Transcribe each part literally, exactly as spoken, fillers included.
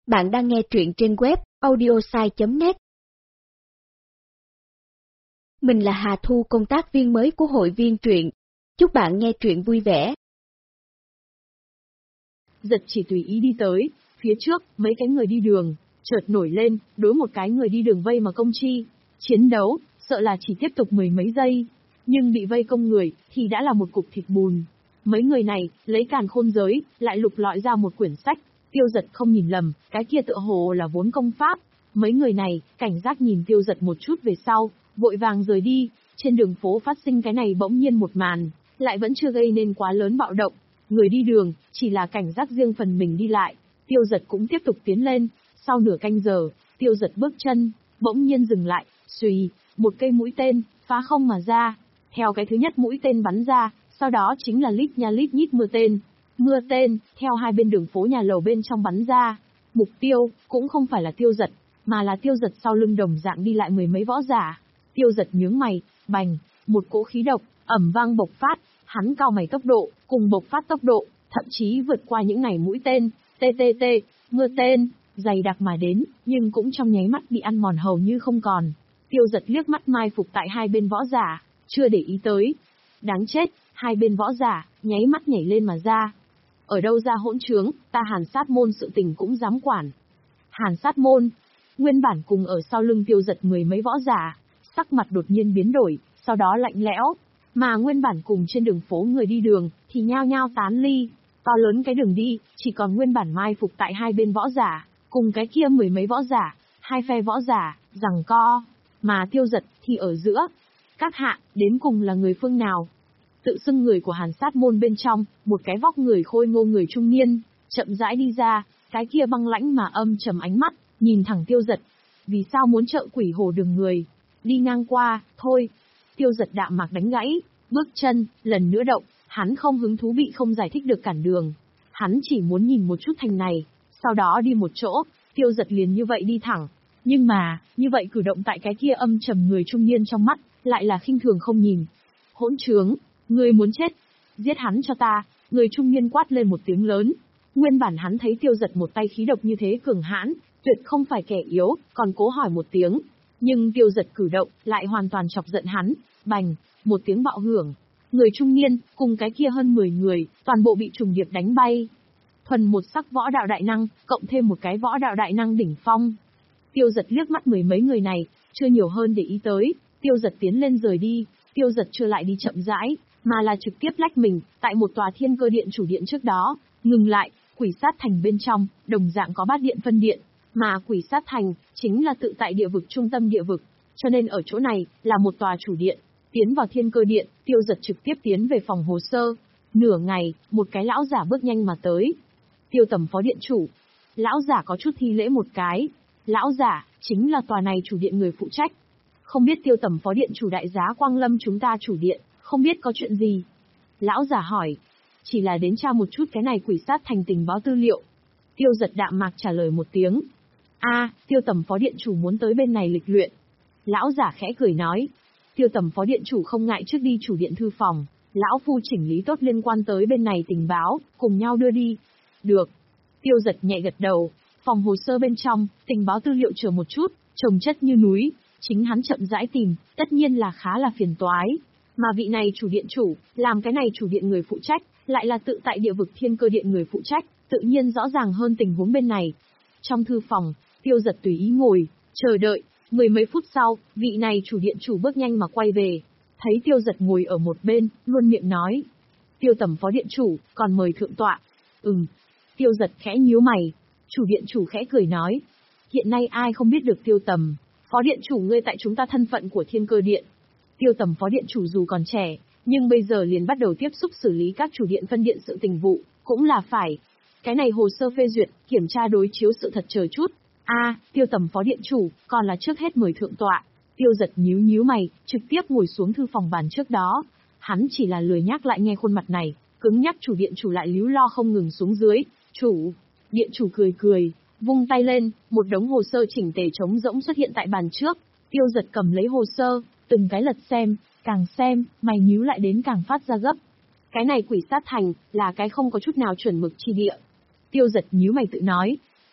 Bạn đang nghe truyện trên web audiosai chấm net. Mình là Hà Thu, công tác viên mới của hội viên truyện. Chúc bạn nghe truyện vui vẻ. Giật chỉ tùy ý đi tới, phía trước, mấy cái người đi đường, chợt nổi lên, đối một cái người đi đường vây mà công chi. Chiến đấu, sợ là chỉ tiếp tục mười mấy giây. Nhưng bị vây công người, thì đã là một cục thịt bùn. Mấy người này, lấy càn khôn giới, lại lục lọi ra một quyển sách. Tiêu Giật không nhìn lầm, cái kia tựa hồ là vốn công pháp. Mấy người này, cảnh giác nhìn Tiêu Giật một chút về sau, vội vàng rời đi. Trên đường phố phát sinh cái này bỗng nhiên một màn, lại vẫn chưa gây nên quá lớn bạo động. Người đi đường, chỉ là cảnh giác riêng phần mình đi lại. Tiêu Giật cũng tiếp tục tiến lên. Sau nửa canh giờ, Tiêu Giật bước chân, bỗng nhiên dừng lại, xùy, một cây mũi tên, phá không mà ra. Theo cái thứ nhất mũi tên bắn ra, sau đó chính là lít nha lít nhít mưa tên. Mưa tên, theo hai bên đường phố nhà lầu bên trong bắn ra. Mục tiêu, cũng không phải là Tiêu Giật, mà là Tiêu Giật sau lưng đồng dạng đi lại mười mấy võ giả. Tiêu Giật nhướng mày, bành, một cỗ khí độc, ầm vang bộc phát, hắn cao mày tốc độ, cùng bộc phát tốc độ, thậm chí vượt qua những này mũi tên, tê tê tê, mưa tên, dày đặc mà đến, nhưng cũng trong nháy mắt bị ăn mòn hầu như không còn. Tiêu Giật liếc mắt mai phục tại hai bên võ giả, chưa để ý tới. Đáng chết, hai bên võ giả, nháy mắt nhảy lên mà ra. Ở đâu ra hỗn trướng, ta Hàn Sát Môn sự tình cũng dám quản. Hàn Sát Môn, nguyên bản cùng ở sau lưng Tiêu Giật mười mấy võ giả, sắc mặt đột nhiên biến đổi, sau đó lạnh lẽo, mà nguyên bản cùng trên đường phố người đi đường, thì nhao nhao tán ly. To lớn cái đường đi, chỉ còn nguyên bản mai phục tại hai bên võ giả, cùng cái kia mười mấy võ giả, hai phe võ giả, giằng co, mà Tiêu Giật thì ở giữa. Các hạ, đến cùng là người phương nào? Tự xưng người của Hàn Sát Môn bên trong, một cái vóc người khôi ngô người trung niên, chậm rãi đi ra, cái kia băng lãnh mà âm trầm ánh mắt, nhìn thẳng Tiêu Giật. Vì sao muốn trợ quỷ hồ đường người? Đi ngang qua, thôi. Tiêu Giật đạm mạc đánh gãy, bước chân, lần nữa động, hắn không hứng thú bị không giải thích được cản đường. Hắn chỉ muốn nhìn một chút thành này, sau đó đi một chỗ, Tiêu Giật liền như vậy đi thẳng. Nhưng mà, như vậy cử động tại cái kia âm trầm người trung niên trong mắt, lại là khinh thường không nhìn. Hỗn trướng, ngươi muốn chết, giết hắn cho ta, người trung niên quát lên một tiếng lớn. Nguyên bản hắn thấy Tiêu Giật một tay khí độc như thế cường hãn, tuyệt không phải kẻ yếu, còn cố hỏi một tiếng. Nhưng Tiêu Giật cử động, lại hoàn toàn chọc giận hắn, bành, một tiếng bạo hưởng. Người trung niên, cùng cái kia hơn mười người, toàn bộ bị trùng điệp đánh bay. Thuần một sắc võ đạo đại năng, cộng thêm một cái võ đạo đại năng đỉnh phong. Tiêu Giật liếc mắt mười mấy người này, chưa nhiều hơn để ý tới, Tiêu Giật tiến lên rời đi. Tiêu Giật chưa lại đi chậm rãi, mà là trực tiếp lách mình, tại một tòa thiên cơ điện chủ điện trước đó, ngừng lại, quỷ sát thành bên trong, đồng dạng có bát điện phân điện, mà quỷ sát thành, chính là tự tại địa vực trung tâm địa vực, cho nên ở chỗ này, là một tòa chủ điện. Tiến vào thiên cơ điện, Tiêu Giật trực tiếp tiến về phòng hồ sơ. Nửa ngày, một cái lão giả bước nhanh mà tới. Tiêu Tầm phó điện chủ. Lão giả có chút thi lễ một cái. Lão giả, chính là tòa này chủ điện người phụ trách. Không biết Tiêu Tầm phó điện chủ đại giá Quang Lâm chúng ta chủ điện, không biết có chuyện gì? Lão giả hỏi. Chỉ là đến tra một chút cái này quỷ sát thành tình báo tư liệu. Tiêu Giật đạm mạc trả lời một tiếng. A, Tiêu Tầm phó điện chủ muốn tới bên này lịch luyện. Lão giả khẽ cười nói. Tiêu Tầm phó điện chủ không ngại trước đi chủ điện thư phòng, lão phu chỉnh lý tốt liên quan tới bên này tình báo, cùng nhau đưa đi. Được. Tiêu Giật nhẹ gật đầu, phòng hồ sơ bên trong, tình báo tư liệu chờ một chút, chồng chất như núi, chính hắn chậm rãi tìm, tất nhiên là khá là phiền toái. Mà vị này chủ điện chủ, làm cái này chủ điện người phụ trách, lại là tự tại địa vực thiên cơ điện người phụ trách, tự nhiên rõ ràng hơn tình huống bên này. Trong thư phòng, Tiêu Giật tùy ý ngồi, chờ đợi. Mười mấy phút sau, vị này chủ điện chủ bước nhanh mà quay về. Thấy Tiêu Giật ngồi ở một bên, luôn miệng nói. Tiêu Tầm phó điện chủ, còn mời thượng tọa. Ừm. Tiêu Giật khẽ nhíu mày. Chủ điện chủ khẽ cười nói. Hiện nay ai không biết được Tiêu Tầm, phó điện chủ ngươi tại chúng ta thân phận của thiên cơ điện. Tiêu Tầm phó điện chủ dù còn trẻ, nhưng bây giờ liền bắt đầu tiếp xúc xử lý các chủ điện phân điện sự tình vụ, cũng là phải. Cái này hồ sơ phê duyệt, kiểm tra đối chiếu sự thật chờ chút. A, à, Tiêu Tầm phó điện chủ, còn là trước hết mời thượng tọa. Tiêu Giật nhíu nhíu mày, trực tiếp ngồi xuống thư phòng bàn trước đó. Hắn chỉ là lười nhắc lại nghe khuôn mặt này, cứng nhắc chủ điện chủ lại líu lo không ngừng xuống dưới. Chủ, điện chủ cười cười, vung tay lên, một đống hồ sơ chỉnh tề trống rỗng xuất hiện tại bàn trước. Tiêu Giật cầm lấy hồ sơ, từng cái lật xem, càng xem, mày nhíu lại đến càng phát ra gấp. Cái này quỷ sát thành, là cái không có chút nào chuẩn mực chi địa. Tiêu Giật nhíu mày tự nói.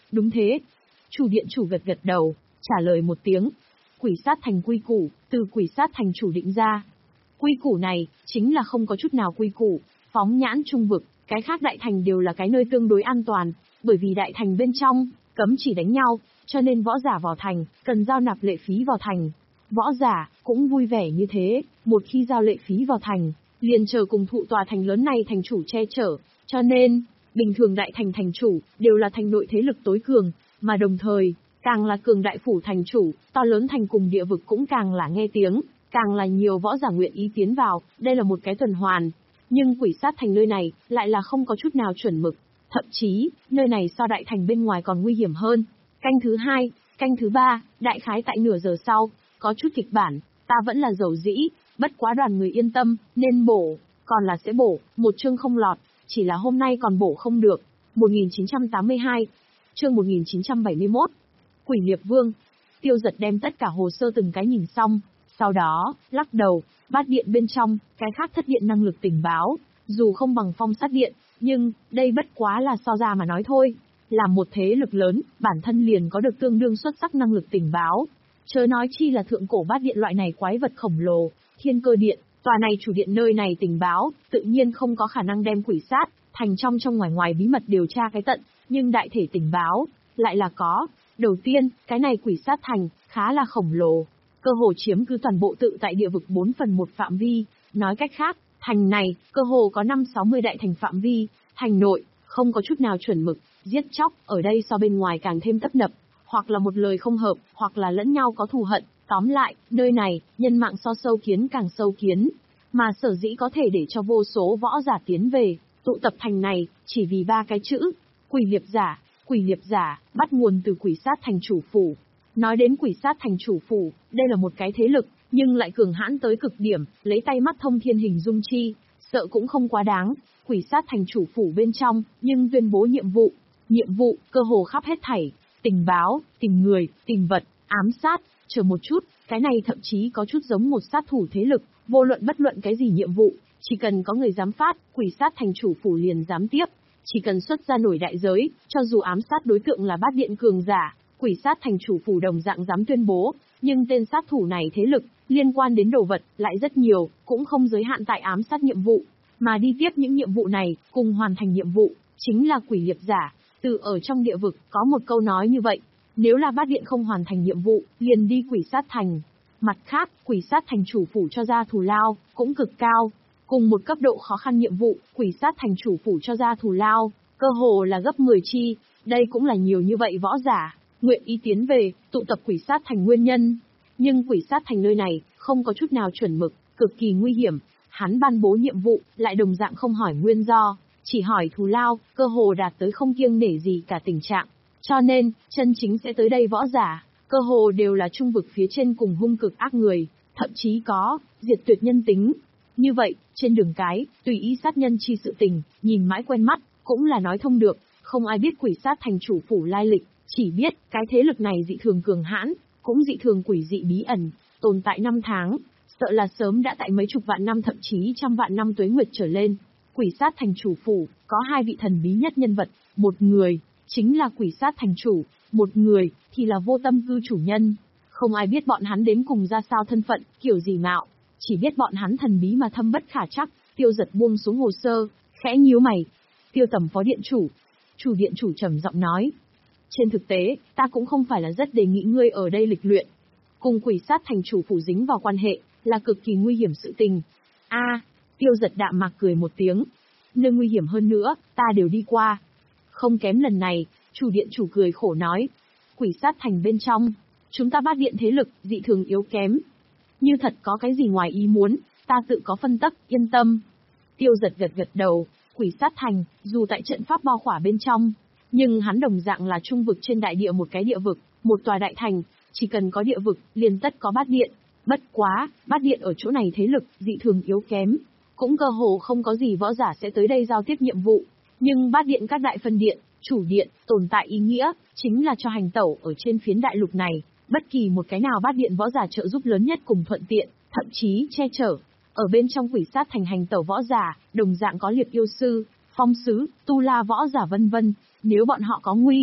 Đúng thế. Chủ điện chủ gật gật đầu, trả lời một tiếng. Quỷ sát thành quy củ, từ quỷ sát thành chủ định ra. Quy củ này, chính là không có chút nào quy củ, phóng nhãn trung vực, cái khác đại thành đều là cái nơi tương đối an toàn, bởi vì đại thành bên trong, cấm chỉ đánh nhau, cho nên võ giả vào thành, cần giao nạp lệ phí vào thành. Võ giả, cũng vui vẻ như thế, một khi giao lệ phí vào thành, liền chờ cùng thụ tòa thành lớn này thành chủ che chở, cho nên, bình thường đại thành thành chủ, đều là thành nội thế lực tối cường, mà đồng thời, càng là cường đại phủ thành chủ, to lớn thành cùng địa vực cũng càng là nghe tiếng, càng là nhiều võ giả nguyện ý tiến vào, đây là một cái tuần hoàn. Nhưng quỷ sát thành nơi này, lại là không có chút nào chuẩn mực, thậm chí, nơi này so đại thành bên ngoài còn nguy hiểm hơn. Canh thứ hai, canh thứ ba, đại khái tại nửa giờ sau, có chút kịch bản, ta vẫn là dầu dĩ, bất quá đoàn người yên tâm, nên bổ, còn là sẽ bổ, một chương không lọt, chỉ là hôm nay còn bổ không được. một nghìn chín trăm tám mươi hai, chương một nghìn chín trăm bảy mươi mốt, Quỷ Liệp Vương. Tiêu Giật đem tất cả hồ sơ từng cái nhìn xong, sau đó, lắc đầu, bát điện bên trong, cái khác thất điện năng lực tình báo, dù không bằng phong sát điện, nhưng, đây bất quá là so ra mà nói thôi. Làm một thế lực lớn, bản thân liền có được tương đương xuất sắc năng lực tình báo. Chớ nói chi là thượng cổ bát điện loại này quái vật khổng lồ, thiên cơ điện, tòa này chủ điện nơi này tình báo, tự nhiên không có khả năng đem quỷ sát, thành trong trong ngoài ngoài bí mật điều tra cái tận, nhưng đại thể tình báo, lại là có. Đầu tiên, cái này quỷ sát thành, khá là khổng lồ, cơ hồ chiếm cứ toàn bộ tự tại địa vực bốn phần một phạm vi, nói cách khác, thành này, cơ hồ có năm sáu mươi đại thành phạm vi, thành nội, không có chút nào chuẩn mực, giết chóc, ở đây so bên ngoài càng thêm tấp nập, hoặc là một lời không hợp, hoặc là lẫn nhau có thù hận, tóm lại, nơi này, nhân mạng so sâu kiến càng sâu kiến, mà sở dĩ có thể để cho vô số võ giả tiến về, tụ tập thành này, chỉ vì ba cái chữ, quỷ liệp giả. Quỷ liệp giả, bắt nguồn từ quỷ sát thành chủ phủ. Nói đến quỷ sát thành chủ phủ, đây là một cái thế lực, nhưng lại cường hãn tới cực điểm, lấy tay mắt thông thiên hình dung chi, sợ cũng không quá đáng. Quỷ sát thành chủ phủ bên trong, nhưng tuyên bố nhiệm vụ. Nhiệm vụ, cơ hồ khắp hết thảy, tình báo, tìm người, tìm vật, ám sát, chờ một chút, cái này thậm chí có chút giống một sát thủ thế lực, vô luận bất luận cái gì nhiệm vụ, chỉ cần có người dám phát, quỷ sát thành chủ phủ liền dám tiếp. Chỉ cần xuất ra nổi đại giới, cho dù ám sát đối tượng là bát điện cường giả, quỷ sát thành chủ phủ đồng dạng dám tuyên bố, nhưng tên sát thủ này thế lực, liên quan đến đồ vật, lại rất nhiều, cũng không giới hạn tại ám sát nhiệm vụ, mà đi tiếp những nhiệm vụ này, cùng hoàn thành nhiệm vụ, chính là quỷ liệp giả. Từ ở trong địa vực, có một câu nói như vậy, nếu là bát điện không hoàn thành nhiệm vụ, liền đi quỷ sát thành. Mặt khác, quỷ sát thành chủ phủ cho ra thù lao, cũng cực cao. Cùng một cấp độ khó khăn nhiệm vụ, quỷ sát thành chủ phủ cho ra thù lao, cơ hồ là gấp mười chi, đây cũng là nhiều như vậy võ giả, nguyện ý tiến về, tụ tập quỷ sát thành nguyên nhân. Nhưng quỷ sát thành nơi này, không có chút nào chuẩn mực, cực kỳ nguy hiểm, hắn ban bố nhiệm vụ, lại đồng dạng không hỏi nguyên do, chỉ hỏi thù lao, cơ hồ đạt tới không kiêng nể gì cả tình trạng. Cho nên, chân chính sẽ tới đây võ giả, cơ hồ đều là trung vực phía trên cùng hung cực ác người, thậm chí có, diệt tuyệt nhân tính. Như vậy, trên đường cái, tùy ý sát nhân chi sự tình, nhìn mãi quen mắt, cũng là nói thông được, không ai biết quỷ sát thành chủ phủ lai lịch, chỉ biết, cái thế lực này dị thường cường hãn, cũng dị thường quỷ dị bí ẩn, tồn tại năm tháng, sợ là sớm đã tại mấy chục vạn năm thậm chí trăm vạn năm tuế nguyệt trở lên. Quỷ sát thành chủ phủ, có hai vị thần bí nhất nhân vật, một người, chính là quỷ sát thành chủ, một người, thì là vô tâm cư chủ nhân. Không ai biết bọn hắn đến cùng ra sao thân phận, kiểu gì mạo. Chỉ biết bọn hắn thần bí mà thâm bất khả trắc. Tiêu Giật buông xuống hồ sơ, khẽ nhíu mày. Tiêu Tầm phó điện chủ. Chủ điện chủ trầm giọng nói. Trên thực tế, ta cũng không phải là rất đề nghị ngươi ở đây lịch luyện. Cùng quỷ sát thành chủ phủ dính vào quan hệ, là cực kỳ nguy hiểm sự tình. A, à, Tiêu Giật đạm mạc cười một tiếng. Nơi nguy hiểm hơn nữa, ta đều đi qua. Không kém lần này, chủ điện chủ cười khổ nói. Quỷ sát thành bên trong, chúng ta bát điện thế lực, dị thường yếu kém. Như thật có cái gì ngoài ý muốn, ta tự có phân tắc, yên tâm. Tiêu Giật gật gật đầu, quỷ sát thành, dù tại trận pháp bao khỏa bên trong, nhưng hắn đồng dạng là trung vực trên đại địa một cái địa vực, một tòa đại thành, chỉ cần có địa vực, liền tất có bát điện. Bất quá, bát điện ở chỗ này thế lực, dị thường yếu kém, cũng cơ hồ không có gì võ giả sẽ tới đây giao tiếp nhiệm vụ. Nhưng bát điện các đại phân điện, chủ điện, tồn tại ý nghĩa, chính là cho hành tẩu ở trên phiến đại lục này, bất kỳ một cái nào bát điện võ giả trợ giúp lớn nhất cùng thuận tiện, thậm chí che chở. Ở bên trong quỷ sát thành hành tẩu võ giả, đồng dạng có liệp yêu sư, phong sứ, tu la võ giả vân vân, nếu bọn họ có nguy,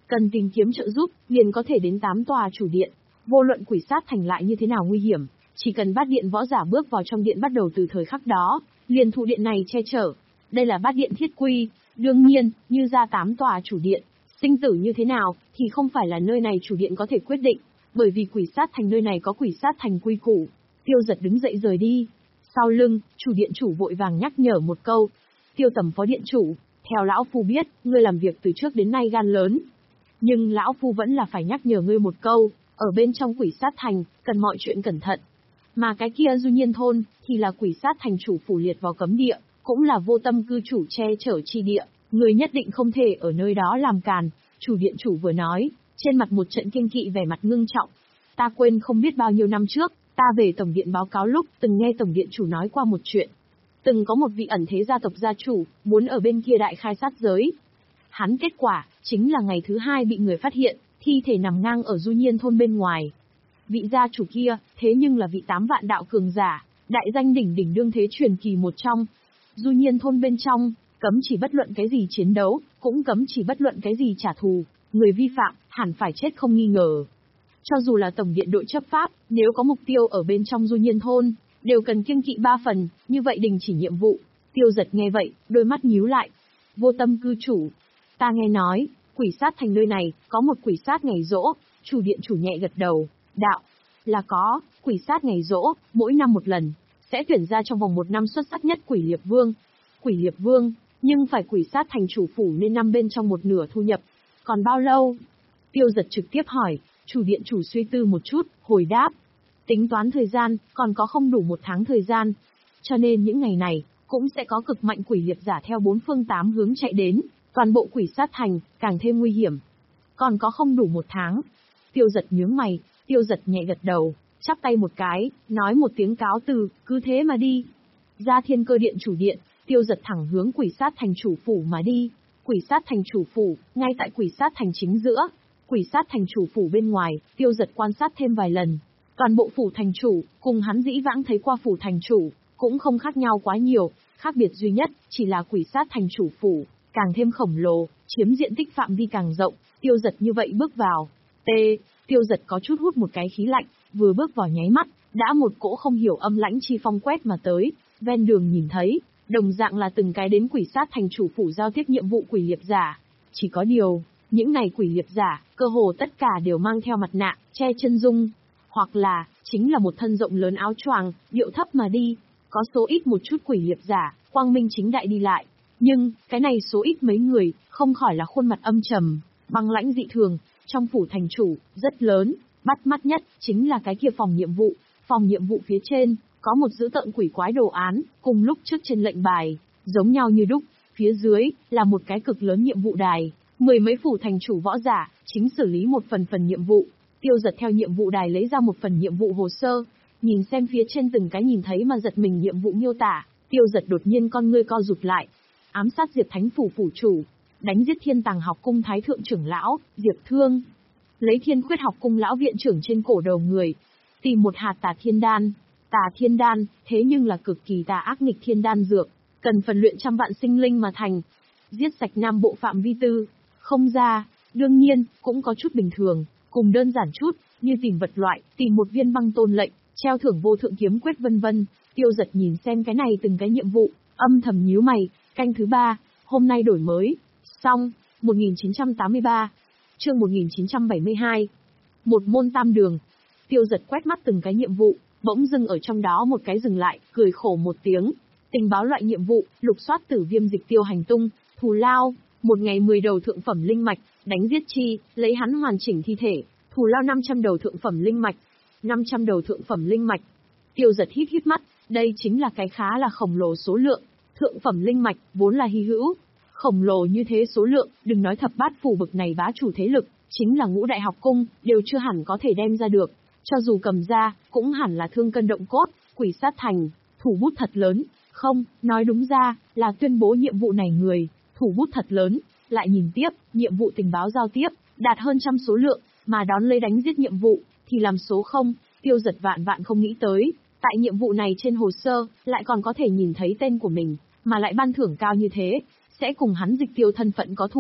cần tìm kiếm trợ giúp, liền có thể đến tám tòa chủ điện. Vô luận quỷ sát thành lại như thế nào nguy hiểm, chỉ cần bát điện võ giả bước vào trong điện bắt đầu từ thời khắc đó, liền thụ điện này che chở. Đây là bát điện thiết quy, đương nhiên, như ra tám tòa chủ điện, sinh tử như thế nào, thì không phải là nơi này chủ điện có thể quyết định, bởi vì quỷ sát thành nơi này có quỷ sát thành quy củ. Tiêu Giật đứng dậy rời đi. Sau lưng, chủ điện chủ vội vàng nhắc nhở một câu. Tiêu Tầm phó điện chủ, theo lão phu biết, ngươi làm việc từ trước đến nay gan lớn. Nhưng lão phu vẫn là phải nhắc nhở ngươi một câu, ở bên trong quỷ sát thành, cần mọi chuyện cẩn thận. Mà cái kia Du Nhiên thôn, thì là quỷ sát thành chủ phủ liệt vào cấm địa, cũng là vô tâm cư chủ che chở chi địa, ngươi nhất định không thể ở nơi đó làm càn. Chủ điện chủ vừa nói, trên mặt một trận kiêng kỵ vẻ mặt ngưng trọng. Ta quên không biết bao nhiêu năm trước, ta về tổng điện báo cáo lúc từng nghe tổng điện chủ nói qua một chuyện. Từng có một vị ẩn thế gia tộc gia chủ, muốn ở bên kia đại khai sát giới. Hắn kết quả, chính là ngày thứ hai bị người phát hiện, thi thể nằm ngang ở Du Nhiên thôn bên ngoài. Vị gia chủ kia, thế nhưng là vị tám vạn đạo cường giả, đại danh đỉnh đỉnh đương thế truyền kỳ một trong. Du Nhiên thôn bên trong, cấm chỉ bất luận cái gì chiến đấu, cũng cấm chỉ bất luận cái gì trả thù, người vi phạm, hẳn phải chết không nghi ngờ. Cho dù là tổng điện đội chấp pháp, nếu có mục tiêu ở bên trong Du Nhiên thôn, đều cần kiêng kỵ ba phần, như vậy đình chỉ nhiệm vụ. Tiêu Giật nghe vậy, đôi mắt nhíu lại. Vô tâm cư chủ, ta nghe nói, quỷ sát thành nơi này, có một quỷ sát ngày giỗ. Chủ điện chủ nhẹ gật đầu, đạo, là có, quỷ sát ngày giỗ, mỗi năm một lần, sẽ tuyển ra trong vòng một năm xuất sắc nhất quỷ liệp vương. Quỷ liệp vương, nhưng phải quỷ sát thành chủ phủ nên năm bên trong một nửa thu nhập. Còn bao lâu? Tiêu Giật trực tiếp hỏi. Chủ điện chủ suy tư một chút, hồi đáp. Tính toán thời gian, còn có không đủ một tháng thời gian. Cho nên những ngày này, cũng sẽ có cực mạnh quỷ liệp giả theo bốn phương tám hướng chạy đến, toàn bộ quỷ sát thành, càng thêm nguy hiểm. Còn có không đủ một tháng. Tiêu Giật nhướng mày, Tiêu Giật nhẹ gật đầu, chắp tay một cái, nói một tiếng cáo từ, cứ thế mà đi. Ra Thiên Cơ điện chủ điện, Tiêu Giật thẳng hướng quỷ sát thành chủ phủ mà đi. Quỷ sát thành chủ phủ, ngay tại quỷ sát thành chính giữa. Quỷ sát thành chủ phủ bên ngoài, Tiêu Giật quan sát thêm vài lần. Toàn bộ phủ thành chủ, cùng hắn dĩ vãng thấy qua phủ thành chủ, cũng không khác nhau quá nhiều, khác biệt duy nhất, chỉ là quỷ sát thành chủ phủ, càng thêm khổng lồ, chiếm diện tích phạm vi càng rộng. Tiêu Giật như vậy bước vào. T. Tiêu Giật có chút hút một cái khí lạnh, vừa bước vào nháy mắt, đã một cỗ không hiểu âm lãnh chi phong quét mà tới. Ven đường nhìn thấy, đồng dạng là từng cái đến quỷ sát thành chủ phủ giao tiếp nhiệm vụ quỷ liệp giả. Chỉ có điều, những này quỷ liệp giả, cơ hồ tất cả đều mang theo mặt nạ, che chân dung, hoặc là, chính là một thân rộng lớn áo choàng, điệu thấp mà đi. Có số ít một chút quỷ liệp giả, quang minh chính đại đi lại. Nhưng, cái này số ít mấy người, không khỏi là khuôn mặt âm trầm, băng lãnh dị thường, trong phủ thành chủ, rất lớn, bắt mắt nhất, chính là cái kia phòng nhiệm vụ. Phòng nhiệm vụ phía trên, có một dữ tợn quỷ quái đồ án, cùng lúc trước trên lệnh bài, giống nhau như đúc, phía dưới, là một cái cực lớn nhiệm vụ đài. Mười mấy phủ thành chủ võ giả, chính xử lý một phần phần nhiệm vụ. Tiêu Giật theo nhiệm vụ đài lấy ra một phần nhiệm vụ hồ sơ, nhìn xem phía trên từng cái nhìn thấy mà giật mình nhiệm vụ miêu tả. Tiêu Giật đột nhiên con ngươi co rụt lại. Ám sát Diệp Thánh phủ phủ chủ, đánh giết Thiên Tàng học cung thái thượng trưởng lão, Diệp Thương. Lấy Thiên Khuyết học cung lão viện trưởng trên cổ đầu người. Tìm một hạt tà thiên đan. Tà thiên đan, thế nhưng là cực kỳ tà ác nghịch thiên đan dược, cần phần luyện trăm vạn sinh linh mà thành. Giết sạch nam bộ phạm vi tư. Không ra, đương nhiên, cũng có chút bình thường, cùng đơn giản chút, như tìm vật loại, tìm một viên băng tôn lệnh, treo thưởng vô thượng kiếm quyết vân vân. Tiêu Giật nhìn xem cái này từng cái nhiệm vụ, âm thầm nhíu mày. Canh thứ ba, hôm nay đổi mới. Xong, một nghìn chín trăm tám mươi ba, chương một nghìn chín trăm bảy mươi hai. Một môn tam đường. Tiêu Giật quét mắt từng cái nhiệm vụ, bỗng dưng ở trong đó một cái dừng lại, cười khổ một tiếng. Tình báo loại nhiệm vụ, lục soát tử viêm dịch tiêu hành tung, thù lao. Một ngày mười đầu thượng phẩm linh mạch, đánh giết chi, lấy hắn hoàn chỉnh thi thể, thù lao năm trăm đầu thượng phẩm linh mạch. năm trăm đầu thượng phẩm linh mạch. Tiêu Giật hít hít mắt, đây chính là cái khá là khổng lồ số lượng. Thượng phẩm linh mạch, vốn là hy hữu. Khổng lồ như thế số lượng, đừng nói thập bát phủ bực này bá chủ thế lực, chính là ngũ đại học cung, đều chưa hẳn có thể đem ra được. Cho dù cầm ra, cũng hẳn là thương cân động cốt, quỷ sát thành, thủ bút thật lớn. Không, nói đúng ra, là tuyên bố nhiệm vụ này người, thủ bút thật lớn. Lại nhìn tiếp, nhiệm vụ tình báo giao tiếp, đạt hơn trăm số lượng, mà đón lấy đánh giết nhiệm vụ, thì làm số không. Tiêu Giật vạn vạn không nghĩ tới, tại nhiệm vụ này trên hồ sơ, lại còn có thể nhìn thấy tên của mình, mà lại ban thưởng cao như thế, sẽ cùng hắn dịch tiêu thân phận có thù,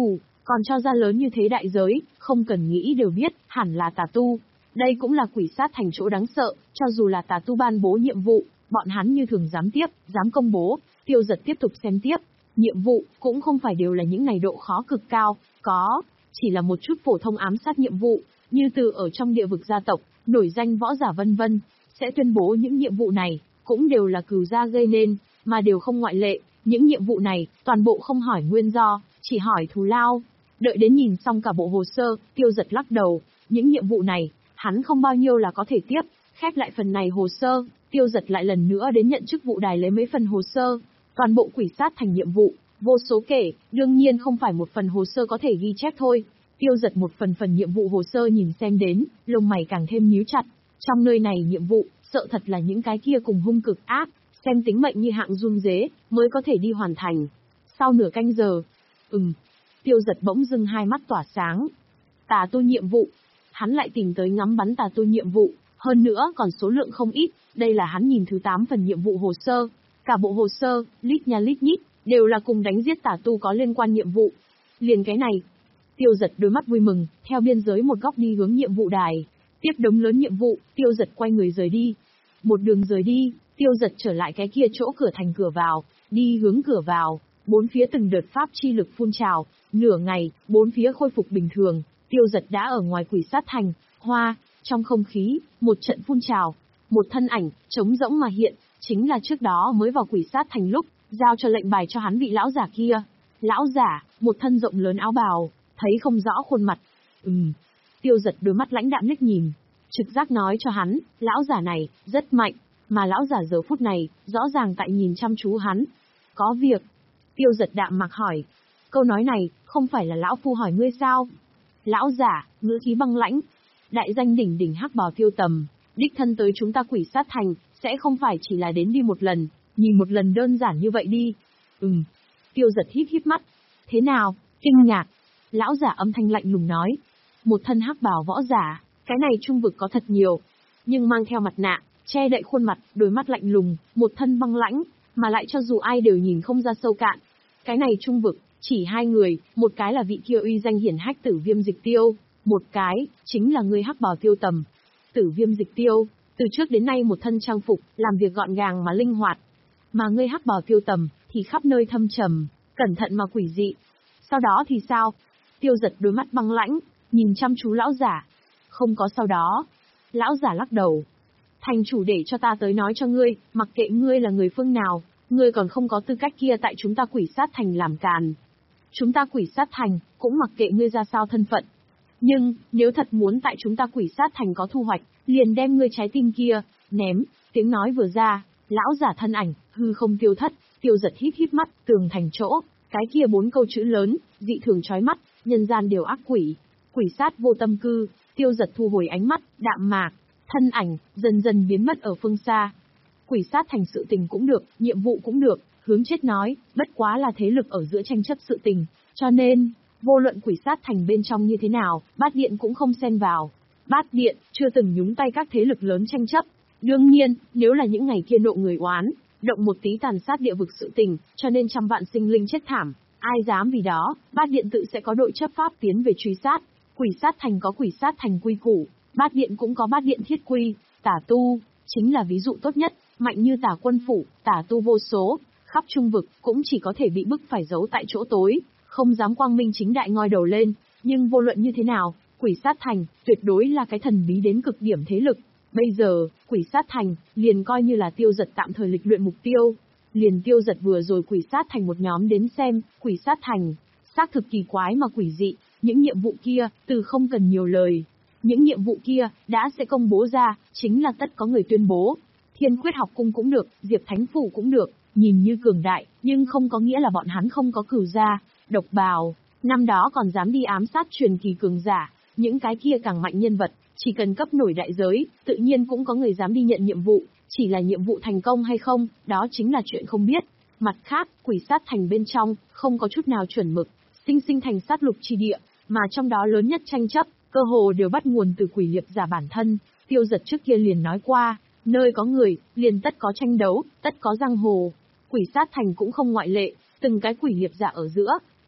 còn cho ra lớn như thế đại giới, không cần nghĩ đều biết, hẳn là tà tu. Đây cũng là quỷ sát thành chỗ đáng sợ, cho dù là tà tu ban bố nhiệm vụ, bọn hắn như thường dám tiếp, dám công bố. Tiêu Giật tiếp tục xem tiếp, nhiệm vụ cũng không phải đều là những này độ khó cực cao, có, chỉ là một chút phổ thông ám sát nhiệm vụ, như từ ở trong địa vực gia tộc, nổi danh võ giả vân vân, sẽ tuyên bố những nhiệm vụ này, cũng đều là cừu gia gây nên, mà đều không ngoại lệ, những nhiệm vụ này, toàn bộ không hỏi nguyên do, chỉ hỏi thù lao. Đợi đến nhìn xong cả bộ hồ sơ, Tiêu Giật lắc đầu, những nhiệm vụ này, hắn không bao nhiêu là có thể tiếp, khép lại phần này hồ sơ, Tiêu Giật lại lần nữa đến nhận chức vụ đài lấy mấy phần hồ sơ, toàn bộ quỷ sát thành nhiệm vụ, vô số kể, đương nhiên không phải một phần hồ sơ có thể ghi chép thôi. Tiêu Giật một phần phần nhiệm vụ hồ sơ nhìn xem đến, lông mày càng thêm nhíu chặt, trong nơi này nhiệm vụ, sợ thật là những cái kia cùng hung cực ác, xem tính mệnh như hạng run dế, mới có thể đi hoàn thành. Sau nửa canh giờ, ừm, Tiêu Giật bỗng dưng hai mắt tỏa sáng. Tà tu nhiệm vụ, hắn lại tìm tới ngắm bắn tà tu nhiệm vụ, hơn nữa còn số lượng không ít, đây là hắn nhìn thứ tám phần nhiệm vụ hồ sơ. Cả bộ hồ sơ, lít nha lít nhít, đều là cùng đánh giết tà tu có liên quan nhiệm vụ. Liền cái này, Tiêu Giật đôi mắt vui mừng, theo biên giới một góc đi hướng nhiệm vụ đài. Tiếp đống lớn nhiệm vụ, Tiêu Giật quay người rời đi. Một đường rời đi, Tiêu Giật trở lại cái kia chỗ cửa thành cửa vào, đi hướng cửa vào, bốn phía từng đợt pháp chi lực phun trào, nửa ngày, bốn phía khôi phục bình thường, Tiêu Giật đã ở ngoài quỷ sát thành, hoa, trong không khí, một trận phun trào, một thân ảnh, trống rỗng mà hiện, chính là trước đó mới vào quỷ sát thành lúc, giao cho lệnh bài cho hắn vị lão giả kia. Lão giả, một thân rộng lớn áo bào, thấy không rõ khuôn mặt. Ừm. Tiêu Giật đôi mắt lãnh đạm liếc nhìn, trực giác nói cho hắn, lão giả này, rất mạnh, mà lão giả giờ phút này, rõ ràng tại nhìn chăm chú hắn. Có việc. Tiêu Giật đạm mạc hỏi. Câu nói này, không phải là lão phu hỏi ngươi sao? Lão giả, ngữ khí băng lãnh. Đại danh đỉnh đỉnh hắc bào Tiêu Tầm, đích thân tới chúng ta quỷ sát thành, sẽ không phải chỉ là đến đi một lần, nhìn một lần đơn giản như vậy đi. Ừm. Tiêu Giật híp híp mắt. Thế nào? Kinh ngạc. Lão giả âm thanh lạnh lùng nói. Một thân hắc bào võ giả, cái này trung vực có thật nhiều, nhưng mang theo mặt nạ, che đậy khuôn mặt, đôi mắt lạnh lùng, một thân băng lãnh, mà lại cho dù ai đều nhìn không ra sâu cạn. Cái này trung vực, chỉ hai người, một cái là vị kia uy danh hiển hách Tử Viêm Dịch Tiêu, một cái, chính là người hắc bào Tiêu Tầm. Tử Viêm Dịch Tiêu, từ trước đến nay một thân trang phục, làm việc gọn gàng mà linh hoạt. Mà ngươi hắc bào Tiêu Tầm, thì khắp nơi thâm trầm, cẩn thận mà quỷ dị. Sau đó thì sao? Tiêu Giật đôi mắt băng lãnh, nhìn chăm chú lão giả. Không có sau đó. Lão giả lắc đầu. Thành chủ để cho ta tới nói cho ngươi, mặc kệ ngươi là người phương nào, ngươi còn không có tư cách kia tại chúng ta quỷ sát thành làm càn. Chúng ta quỷ sát thành, cũng mặc kệ ngươi ra sao thân phận. Nhưng, nếu thật muốn tại chúng ta quỷ sát thành có thu hoạch, liền đem ngươi trái tim kia, ném, tiếng nói vừa ra, lão giả thân ảnh, hư không tiêu thất, Tiêu Giật híp híp mắt, tường thành chỗ, cái kia bốn câu chữ lớn, dị thường chói mắt, nhân gian đều ác quỷ, quỷ sát vô tâm cư, Tiêu Giật thu hồi ánh mắt, đạm mạc, thân ảnh, dần dần biến mất ở phương xa. Quỷ sát thành sự tình cũng được, nhiệm vụ cũng được, hướng chết nói, bất quá là thế lực ở giữa tranh chấp sự tình, cho nên, vô luận quỷ sát thành bên trong như thế nào, Bát Điện cũng không xen vào. Bát Điện, chưa từng nhúng tay các thế lực lớn tranh chấp. Đương nhiên, nếu là những ngày kia nộ người oán, động một tí tàn sát địa vực sự tình, cho nên trăm vạn sinh linh chết thảm, ai dám vì đó, Bát Điện tự sẽ có đội chấp pháp tiến về truy sát. Quỷ sát thành có quỷ sát thành quy củ, Bát Điện cũng có Bát Điện thiết quy, tả tu, chính là ví dụ tốt nhất, mạnh như tả quân phủ, tả tu vô số, khắp trung vực, cũng chỉ có thể bị bức phải giấu tại chỗ tối, không dám quang minh chính đại ngoi đầu lên, nhưng vô luận như thế nào, quỷ sát thành, tuyệt đối là cái thần bí đến cực điểm thế lực. Bây giờ, quỷ sát thành, liền coi như là Tiêu Giật tạm thời lịch luyện mục tiêu. Liền Tiêu Giật vừa rồi quỷ sát thành một nhóm đến xem, quỷ sát thành, xác thực kỳ quái mà quỷ dị, những nhiệm vụ kia, từ không cần nhiều lời. Những nhiệm vụ kia, đã sẽ công bố ra, chính là tất có người tuyên bố. Thiên Khuyết học cung cũng được, Diệp Thánh Phủ cũng được, nhìn như cường đại, nhưng không có nghĩa là bọn hắn không có cửu gia, độc bào, năm đó còn dám đi ám sát truyền kỳ cường giả, những cái kia càng mạnh nhân vật, chỉ cần cấp nổi đại giới, tự nhiên cũng có người dám đi nhận nhiệm vụ, chỉ là nhiệm vụ thành công hay không, đó chính là chuyện không biết. Mặt khác, quỷ sát thành bên trong, không có chút nào chuẩn mực, sinh sinh thành sát lục chi địa, mà trong đó lớn nhất tranh chấp, cơ hồ đều bắt nguồn từ quỷ liệp giả bản thân. Tiêu Giật trước kia liền nói qua, nơi có người, liền tất có tranh đấu, tất có giang hồ. Quỷ sát thành cũng không ngoại lệ, từng cái quỷ liệp giả ở giữa,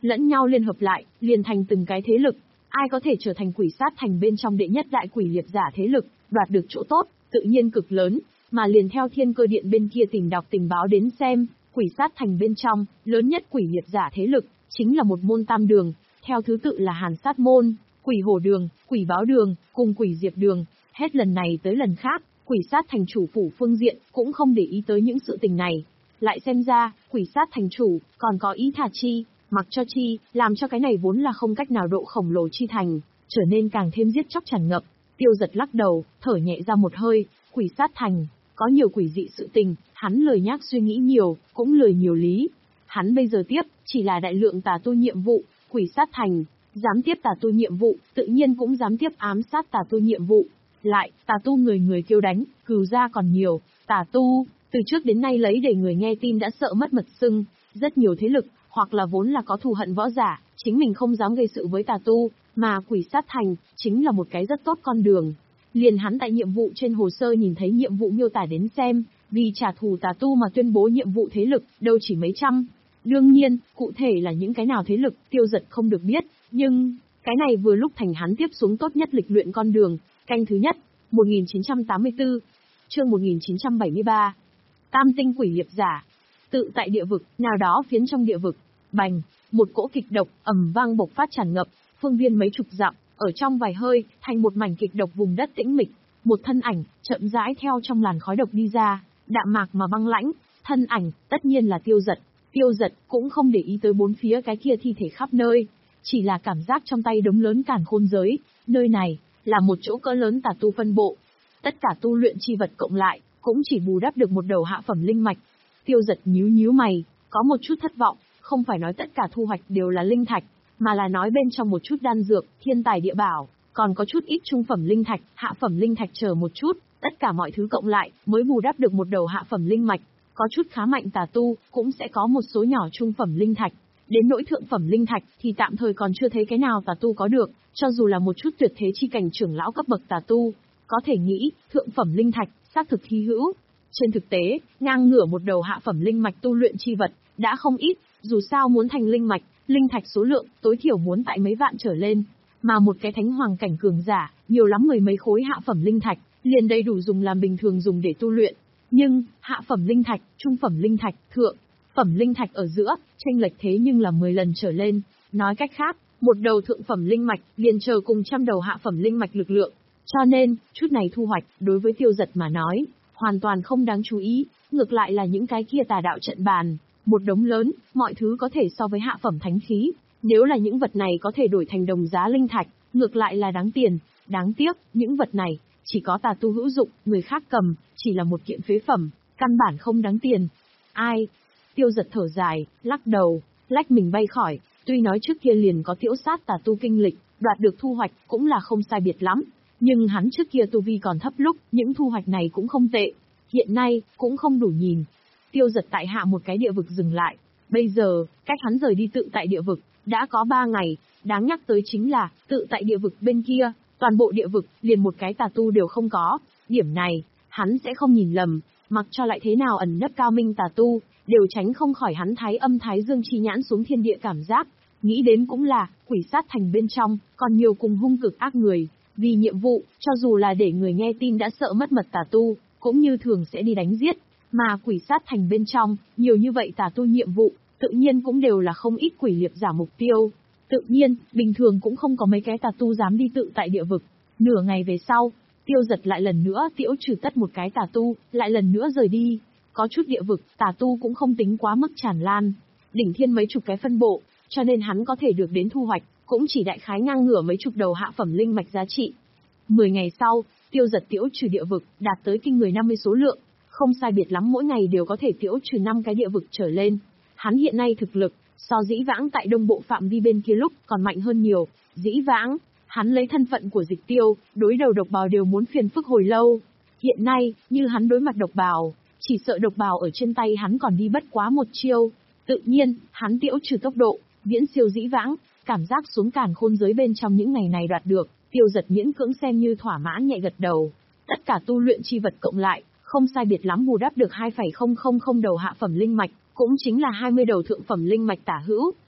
lẫn nhau liên hợp lại, liền thành từng cái thế lực. Ai có thể trở thành Quỷ Sát Thành bên trong đệ nhất đại quỷ liệp giả thế lực, đoạt được chỗ tốt, tự nhiên cực lớn, mà liền theo Thiên Cơ Điện bên kia tìm đọc tình báo đến xem, Quỷ Sát Thành bên trong, lớn nhất quỷ liệp giả thế lực, chính là một môn tam đường, theo thứ tự là Hàn Sát Môn, Quỷ Hổ Đường, Quỷ Báo Đường, cùng Quỷ Diệp Đường. Hết lần này tới lần khác, Quỷ Sát Thành chủ phủ phương diện cũng không để ý tới những sự tình này. Lại xem ra, Quỷ Sát Thành chủ còn có ý thả chi, mặc cho chi, làm cho cái này vốn là không cách nào độ khổng lồ chi thành, trở nên càng thêm giết chóc tràn ngập. Tiêu Giật lắc đầu, thở nhẹ ra một hơi, Quỷ Sát Thành có nhiều quỷ dị sự tình, hắn lười nhác suy nghĩ nhiều, cũng lười nhiều lý. Hắn bây giờ tiếp, chỉ là đại lượng tà tu nhiệm vụ, Quỷ Sát Thành dám tiếp tà tu nhiệm vụ, tự nhiên cũng dám tiếp ám sát tà tu nhiệm vụ. Lại, tà tu người người kêu đánh, cừu ra còn nhiều, tà tu, từ trước đến nay lấy để người nghe tin đã sợ mất mật xưng, rất nhiều thế lực, hoặc là vốn là có thù hận võ giả, chính mình không dám gây sự với tà tu, mà Quỷ Sát Thành, chính là một cái rất tốt con đường. Liền hắn tại nhiệm vụ trên hồ sơ nhìn thấy nhiệm vụ miêu tả đến xem, vì trả thù tà tu mà tuyên bố nhiệm vụ thế lực, đâu chỉ mấy trăm. Đương nhiên, cụ thể là những cái nào thế lực, Tiêu Giật không được biết, nhưng, cái này vừa lúc thành hắn tiếp xuống tốt nhất lịch luyện con đường. Canh thứ nhất, một nghìn chín trăm tám mươi tư, chương một nghìn chín trăm bảy mươi ba. Tam tinh quỷ liệp giả. Tự tại địa vực, nào đó phiến trong địa vực, bành, một cỗ kịch độc ầm vang bộc phát tràn ngập, phương viên mấy chục dặm, ở trong vài hơi, thành một mảnh kịch độc vùng đất tĩnh mịch, một thân ảnh chậm rãi theo trong làn khói độc đi ra, đạm mạc mà băng lãnh, thân ảnh tất nhiên là Tiêu Giật. Tiêu Giật cũng không để ý tới bốn phía cái kia thi thể khắp nơi, chỉ là cảm giác trong tay đống lớn càn khôn giới, nơi này là một chỗ cỡ lớn tà tu phân bộ. Tất cả tu luyện chi vật cộng lại, cũng chỉ bù đắp được một đầu hạ phẩm linh mạch. Tiêu Giật nhíu nhíu mày, có một chút thất vọng, không phải nói tất cả thu hoạch đều là linh thạch, mà là nói bên trong một chút đan dược, thiên tài địa bảo, còn có chút ít trung phẩm linh thạch, hạ phẩm linh thạch chờ một chút, tất cả mọi thứ cộng lại, mới bù đắp được một đầu hạ phẩm linh mạch. Có chút khá mạnh tà tu, cũng sẽ có một số nhỏ trung phẩm linh thạch. Đến nỗi thượng phẩm linh thạch, thì tạm thời còn chưa thấy cái nào tà tu có được, cho dù là một chút tuyệt thế chi cảnh trưởng lão cấp bậc tà tu. Có thể nghĩ, thượng phẩm linh thạch, xác thực hy hữu. Trên thực tế, ngang ngửa một đầu hạ phẩm linh mạch tu luyện chi vật, đã không ít, dù sao muốn thành linh mạch, linh thạch số lượng, tối thiểu muốn tại mấy vạn trở lên. Mà một cái thánh hoàng cảnh cường giả, nhiều lắm mười mấy khối hạ phẩm linh thạch, liền đầy đủ dùng làm bình thường dùng để tu luyện. Nhưng, hạ phẩm linh thạch, trung phẩm linh thạch, thượng phẩm linh thạch ở giữa, chênh lệch thế nhưng là mười lần trở lên. Nói cách khác, một đầu thượng phẩm linh mạch, liền chờ cùng trăm đầu hạ phẩm linh mạch lực lượng. Cho nên, chút này thu hoạch, đối với Tiêu Giật mà nói, hoàn toàn không đáng chú ý, ngược lại là những cái kia tà đạo trận bàn, một đống lớn, mọi thứ có thể so với hạ phẩm thánh khí. Nếu là những vật này có thể đổi thành đồng giá linh thạch, ngược lại là đáng tiền. Đáng tiếc, những vật này, chỉ có tà tu hữu dụng, người khác cầm, chỉ là một kiện phế phẩm, căn bản không đáng tiền. Ai? Tiêu Giật thở dài, lắc đầu, lách mình bay khỏi, tuy nói trước kia liền có tiễu sát tà tu kinh lịch, đoạt được thu hoạch cũng là không sai biệt lắm, nhưng hắn trước kia tu vi còn thấp lúc, những thu hoạch này cũng không tệ, hiện nay, cũng không đủ nhìn. Tiêu Giật tại hạ một cái địa vực dừng lại, bây giờ, cách hắn rời đi tự tại địa vực, đã có ba ngày, đáng nhắc tới chính là, tự tại địa vực bên kia, toàn bộ địa vực, liền một cái tà tu đều không có, điểm này, hắn sẽ không nhìn lầm, mặc cho lại thế nào ẩn nấp cao minh tà tu, đều tránh không khỏi hắn thái âm thái dương chi nhãn xuống thiên địa cảm giác, nghĩ đến cũng là, Quỷ Sát Thành bên trong, còn nhiều cùng hung cực ác người, vì nhiệm vụ, cho dù là để người nghe tin đã sợ mất mật tà tu, cũng như thường sẽ đi đánh giết, mà Quỷ Sát Thành bên trong, nhiều như vậy tà tu nhiệm vụ, tự nhiên cũng đều là không ít quỷ liệp giả mục tiêu. Tự nhiên, bình thường cũng không có mấy cái tà tu dám đi tự tại địa vực. Nửa ngày về sau, Tiêu Giật lại lần nữa tiễu trừ tất một cái tà tu, lại lần nữa rời đi. Có chút địa vực, tà tu cũng không tính quá mức tràn lan. Đỉnh thiên mấy chục cái phân bộ, cho nên hắn có thể được đến thu hoạch, cũng chỉ đại khái ngang ngửa mấy chục đầu hạ phẩm linh mạch giá trị. Mười ngày sau, Tiêu Giật tiễu trừ địa vực, đạt tới kinh người năm mươi số lượng. Không sai biệt lắm mỗi ngày đều có thể tiễu trừ năm cái địa vực trở lên. Hắn hiện nay thực lực, so dĩ vãng tại đông bộ phạm vi bên kia lúc còn mạnh hơn nhiều. Dĩ vãng, hắn lấy thân phận của Dịch Tiêu, đối đầu độc bào đều muốn phiền phức hồi lâu. Hiện nay, như hắn đối mặt độc bào, chỉ sợ độc bào ở trên tay hắn còn đi bất quá một chiêu. Tự nhiên, hắn tiễu trừ tốc độ, viễn siêu dĩ vãng, cảm giác xuống càn khôn giới bên trong những ngày này đoạt được, Tiêu Giật miễn cưỡng xem như thỏa mãn nhẹ gật đầu. Tất cả tu luyện chi vật cộng lại, không sai biệt lắm bù đắp được hai phẩy không không không đầu hạ phẩm linh mạch, cũng chính là hai mươi đầu thượng phẩm linh mạch tả hữu.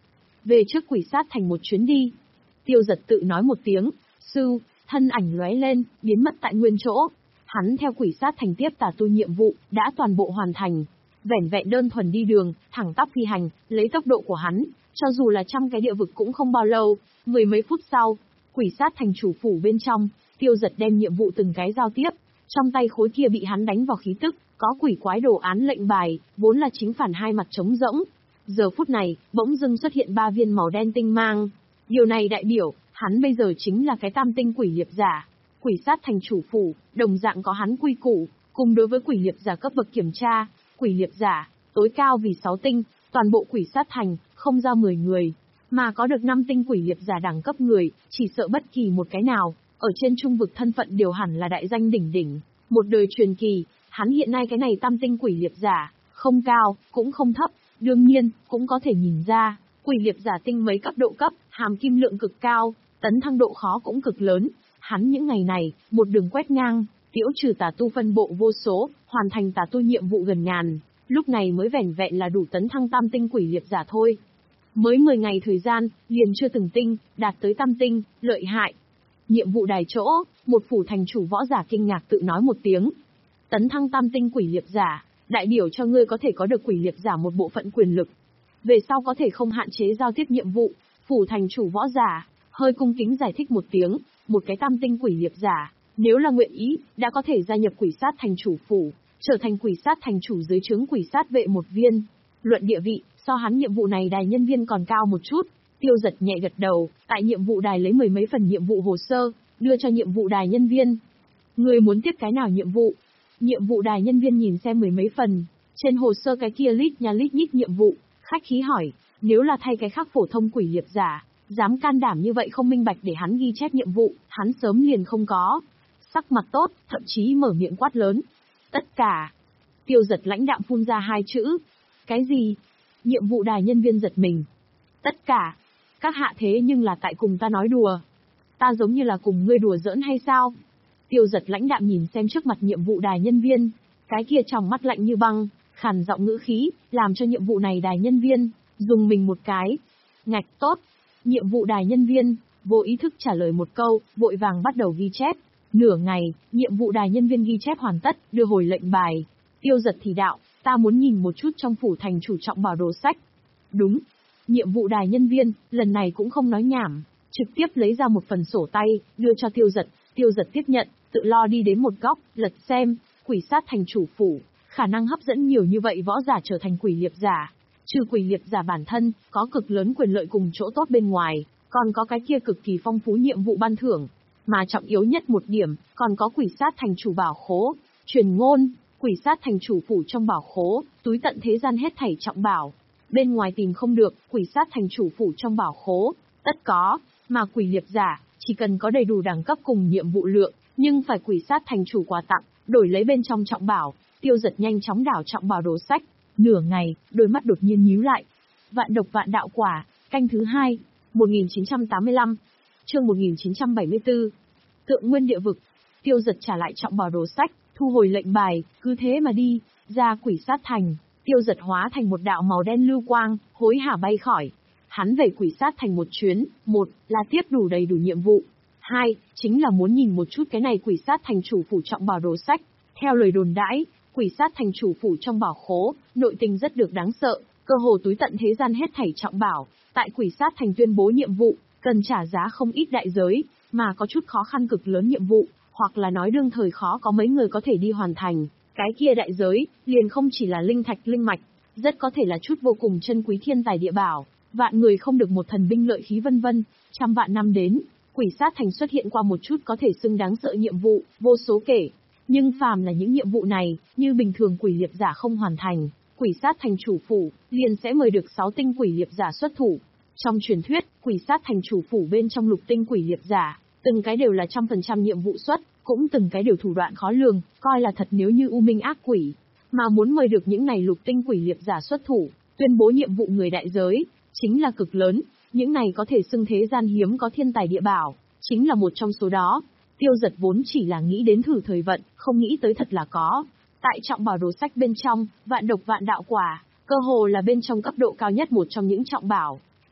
về trước quỷ sát thành một chuyến đi. Tiêu Giật tự nói một tiếng, sư, thân ảnh lóe lên, biến mất tại nguyên chỗ. Hắn theo quỷ sát thành tiếp tà tu nhiệm vụ, đã toàn bộ hoàn thành. Vẻn vẹn đơn thuần đi đường, thẳng tắp phi hành, lấy tốc độ của hắn, cho dù là trăm cái địa vực cũng không bao lâu, mười mấy phút sau, quỷ sát thành chủ phủ bên trong, Tiêu Giật đem nhiệm vụ từng cái giao tiếp, trong tay khối kia bị hắn đánh vào khí tức, có quỷ quái đồ án lệnh bài, vốn là chính phản hai mặt trống rỗng. Giờ phút này, bỗng dưng xuất hiện ba viên màu đen tinh mang. Điều này đại biểu, hắn bây giờ chính là cái tam tinh quỷ liệp giả. Quỷ sát thành chủ phủ, đồng dạng có hắn quy củ, cùng đối với quỷ liệp giả cấp bậc kiểm tra, quỷ liệp giả, tối cao vì sáu tinh, toàn bộ quỷ sát thành, không ra mười người, mà có được năm tinh quỷ liệp giả đẳng cấp người, chỉ sợ bất kỳ một cái nào, ở trên trung vực thân phận đều hẳn là đại danh đỉnh đỉnh, một đời truyền kỳ. Hắn hiện nay cái này tam tinh quỷ liệp giả, không cao, cũng không thấp, đương nhiên, cũng có thể nhìn ra, quỷ liệp giả tinh mấy cấp độ cấp, hàm kim lượng cực cao, tấn thăng độ khó cũng cực lớn. Hắn những ngày này, một đường quét ngang, tiễu trừ tà tu phân bộ vô số, hoàn thành tà tu nhiệm vụ gần ngàn, lúc này mới vẻn vẹn là đủ tấn thăng tam tinh quỷ liệp giả thôi. Mới mười ngày thời gian, liền chưa từng tinh, đạt tới tam tinh, lợi hại. Nhiệm vụ đài chỗ, một phủ thành chủ võ giả kinh ngạc tự nói một tiếng. Tấn thăng tam tinh quỷ liệp giả, đại biểu cho ngươi có thể có được quỷ liệp giả một bộ phận quyền lực. Về sau có thể không hạn chế giao tiếp nhiệm vụ, phủ thành chủ võ giả, hơi cung kính giải thích một tiếng, một cái tam tinh quỷ liệp giả, nếu là nguyện ý, đã có thể gia nhập quỷ sát thành chủ phủ, trở thành quỷ sát thành chủ dưới trướng quỷ sát vệ một viên. Luận địa vị, so hắn nhiệm vụ này đài nhân viên còn cao một chút. Tiêu Giật nhẹ gật đầu, tại nhiệm vụ đài lấy mười mấy phần nhiệm vụ hồ sơ, đưa cho nhiệm vụ đài nhân viên. Người muốn tiếp cái nào nhiệm vụ? Nhiệm vụ đài nhân viên nhìn xem mười mấy phần, trên hồ sơ cái kia lít nha lít nhít nhiệm vụ, khách khí hỏi, nếu là thay cái khác phổ thông quỷ liệp giả, dám can đảm như vậy không minh bạch để hắn ghi chép nhiệm vụ, hắn sớm liền không có. Sắc mặt tốt, thậm chí mở miệng quát lớn. Tất cả. Tiêu Giật lãnh đạm phun ra hai chữ. Cái gì? Nhiệm vụ đài nhân viên giật mình. Tất cả. Các hạ thế nhưng là tại cùng ta nói đùa. Ta giống như là cùng ngươi đùa giỡn hay sao? Tiêu Giật lãnh đạm nhìn xem trước mặt nhiệm vụ đài nhân viên. Cái kia trong mắt lạnh như băng, khàn giọng ngữ khí, làm cho nhiệm vụ này đài nhân viên, dùng mình một cái. Ngạch tốt. Nhiệm vụ đài nhân viên, vô ý thức trả lời một câu, vội vàng bắt đầu ghi chép. Nửa ngày, nhiệm vụ đài nhân viên ghi chép hoàn tất, đưa hồi lệnh bài. Tiêu Giật thì đạo, ta muốn nhìn một chút trong phủ thành chủ trọng bảo đồ sách. Đúng. Nhiệm vụ đài nhân viên, lần này cũng không nói nhảm, trực tiếp lấy ra một phần sổ tay, đưa cho Tiêu Giật. Tiêu Giật tiếp nhận, tự lo đi đến một góc, lật xem, quỷ sát thành chủ phủ, khả năng hấp dẫn nhiều như vậy võ giả trở thành quỷ liệp giả. Trừ quỷ liệp giả bản thân, có cực lớn quyền lợi cùng chỗ tốt bên ngoài, còn có cái kia cực kỳ phong phú nhiệm vụ ban thưởng. Mà trọng yếu nhất một điểm, còn có quỷ sát thành chủ bảo khố. Truyền ngôn, quỷ sát thành chủ phủ trong bảo khố, túi tận thế gian hết thảy trọng bảo. Bên ngoài tìm không được, quỷ sát thành chủ phủ trong bảo khố, tất có, mà quỷ liệp giả, chỉ cần có đầy đủ đẳng cấp cùng nhiệm vụ lượng, nhưng phải quỷ sát thành chủ quà tặng, đổi lấy bên trong trọng bảo. Tiêu Giật nhanh chóng đảo trọng bảo đồ sách, nửa ngày, đôi mắt đột nhiên nhíu lại. Vạn độc vạn đạo quả, canh thứ hai, một nghìn chín trăm tám mươi lăm, chương một nghìn chín trăm bảy mươi tư. Tượng nguyên địa vực. Tiêu Giật trả lại trọng bảo đồ sách, thu hồi lệnh bài, cứ thế mà đi, ra quỷ sát thành. Tiêu Giật hóa thành một đạo màu đen lưu quang, hối hả bay khỏi. Hắn về quỷ sát thành một chuyến, một là tiếp đủ đầy đủ nhiệm vụ, hai chính là muốn nhìn một chút cái này quỷ sát thành chủ phủ trọng bảo đồ sách. Theo lời đồn đãi, quỷ sát thành chủ phủ trong bảo khố, nội tình rất được đáng sợ, cơ hồ túi tận thế gian hết thảy trọng bảo. Tại quỷ sát thành tuyên bố nhiệm vụ, cần trả giá không ít đại giới, mà có chút khó khăn cực lớn nhiệm vụ, hoặc là nói đương thời khó có mấy người có thể đi hoàn thành. Cái kia đại giới, liền không chỉ là linh thạch linh mạch, rất có thể là chút vô cùng chân quý thiên tài địa bảo, vạn người không được một thần binh lợi khí vân vân. Trăm vạn năm đến, quỷ sát thành xuất hiện qua một chút có thể xưng đáng sợ nhiệm vụ, vô số kể. Nhưng phàm là những nhiệm vụ này, như bình thường quỷ liệp giả không hoàn thành, quỷ sát thành chủ phủ, liền sẽ mời được sáu tinh quỷ liệp giả xuất thủ. Trong truyền thuyết, quỷ sát thành chủ phủ bên trong lục tinh quỷ liệp giả, từng cái đều là trăm phần trăm nhiệm vụ xuất, cũng từng cái đều thủ đoạn khó lường, coi là thật nếu như u minh ác quỷ. Mà muốn mời được những này lục tinh quỷ liệp giả xuất thủ, tuyên bố nhiệm vụ người đại giới, chính là cực lớn, những này có thể xưng thế gian hiếm có thiên tài địa bảo, chính là một trong số đó. Tiêu Giật vốn chỉ là nghĩ đến thử thời vận, không nghĩ tới thật là có. Tại trọng bảo đồ sách bên trong, vạn độc vạn đạo quả, cơ hồ là bên trong cấp độ cao nhất một trong những trọng bảo.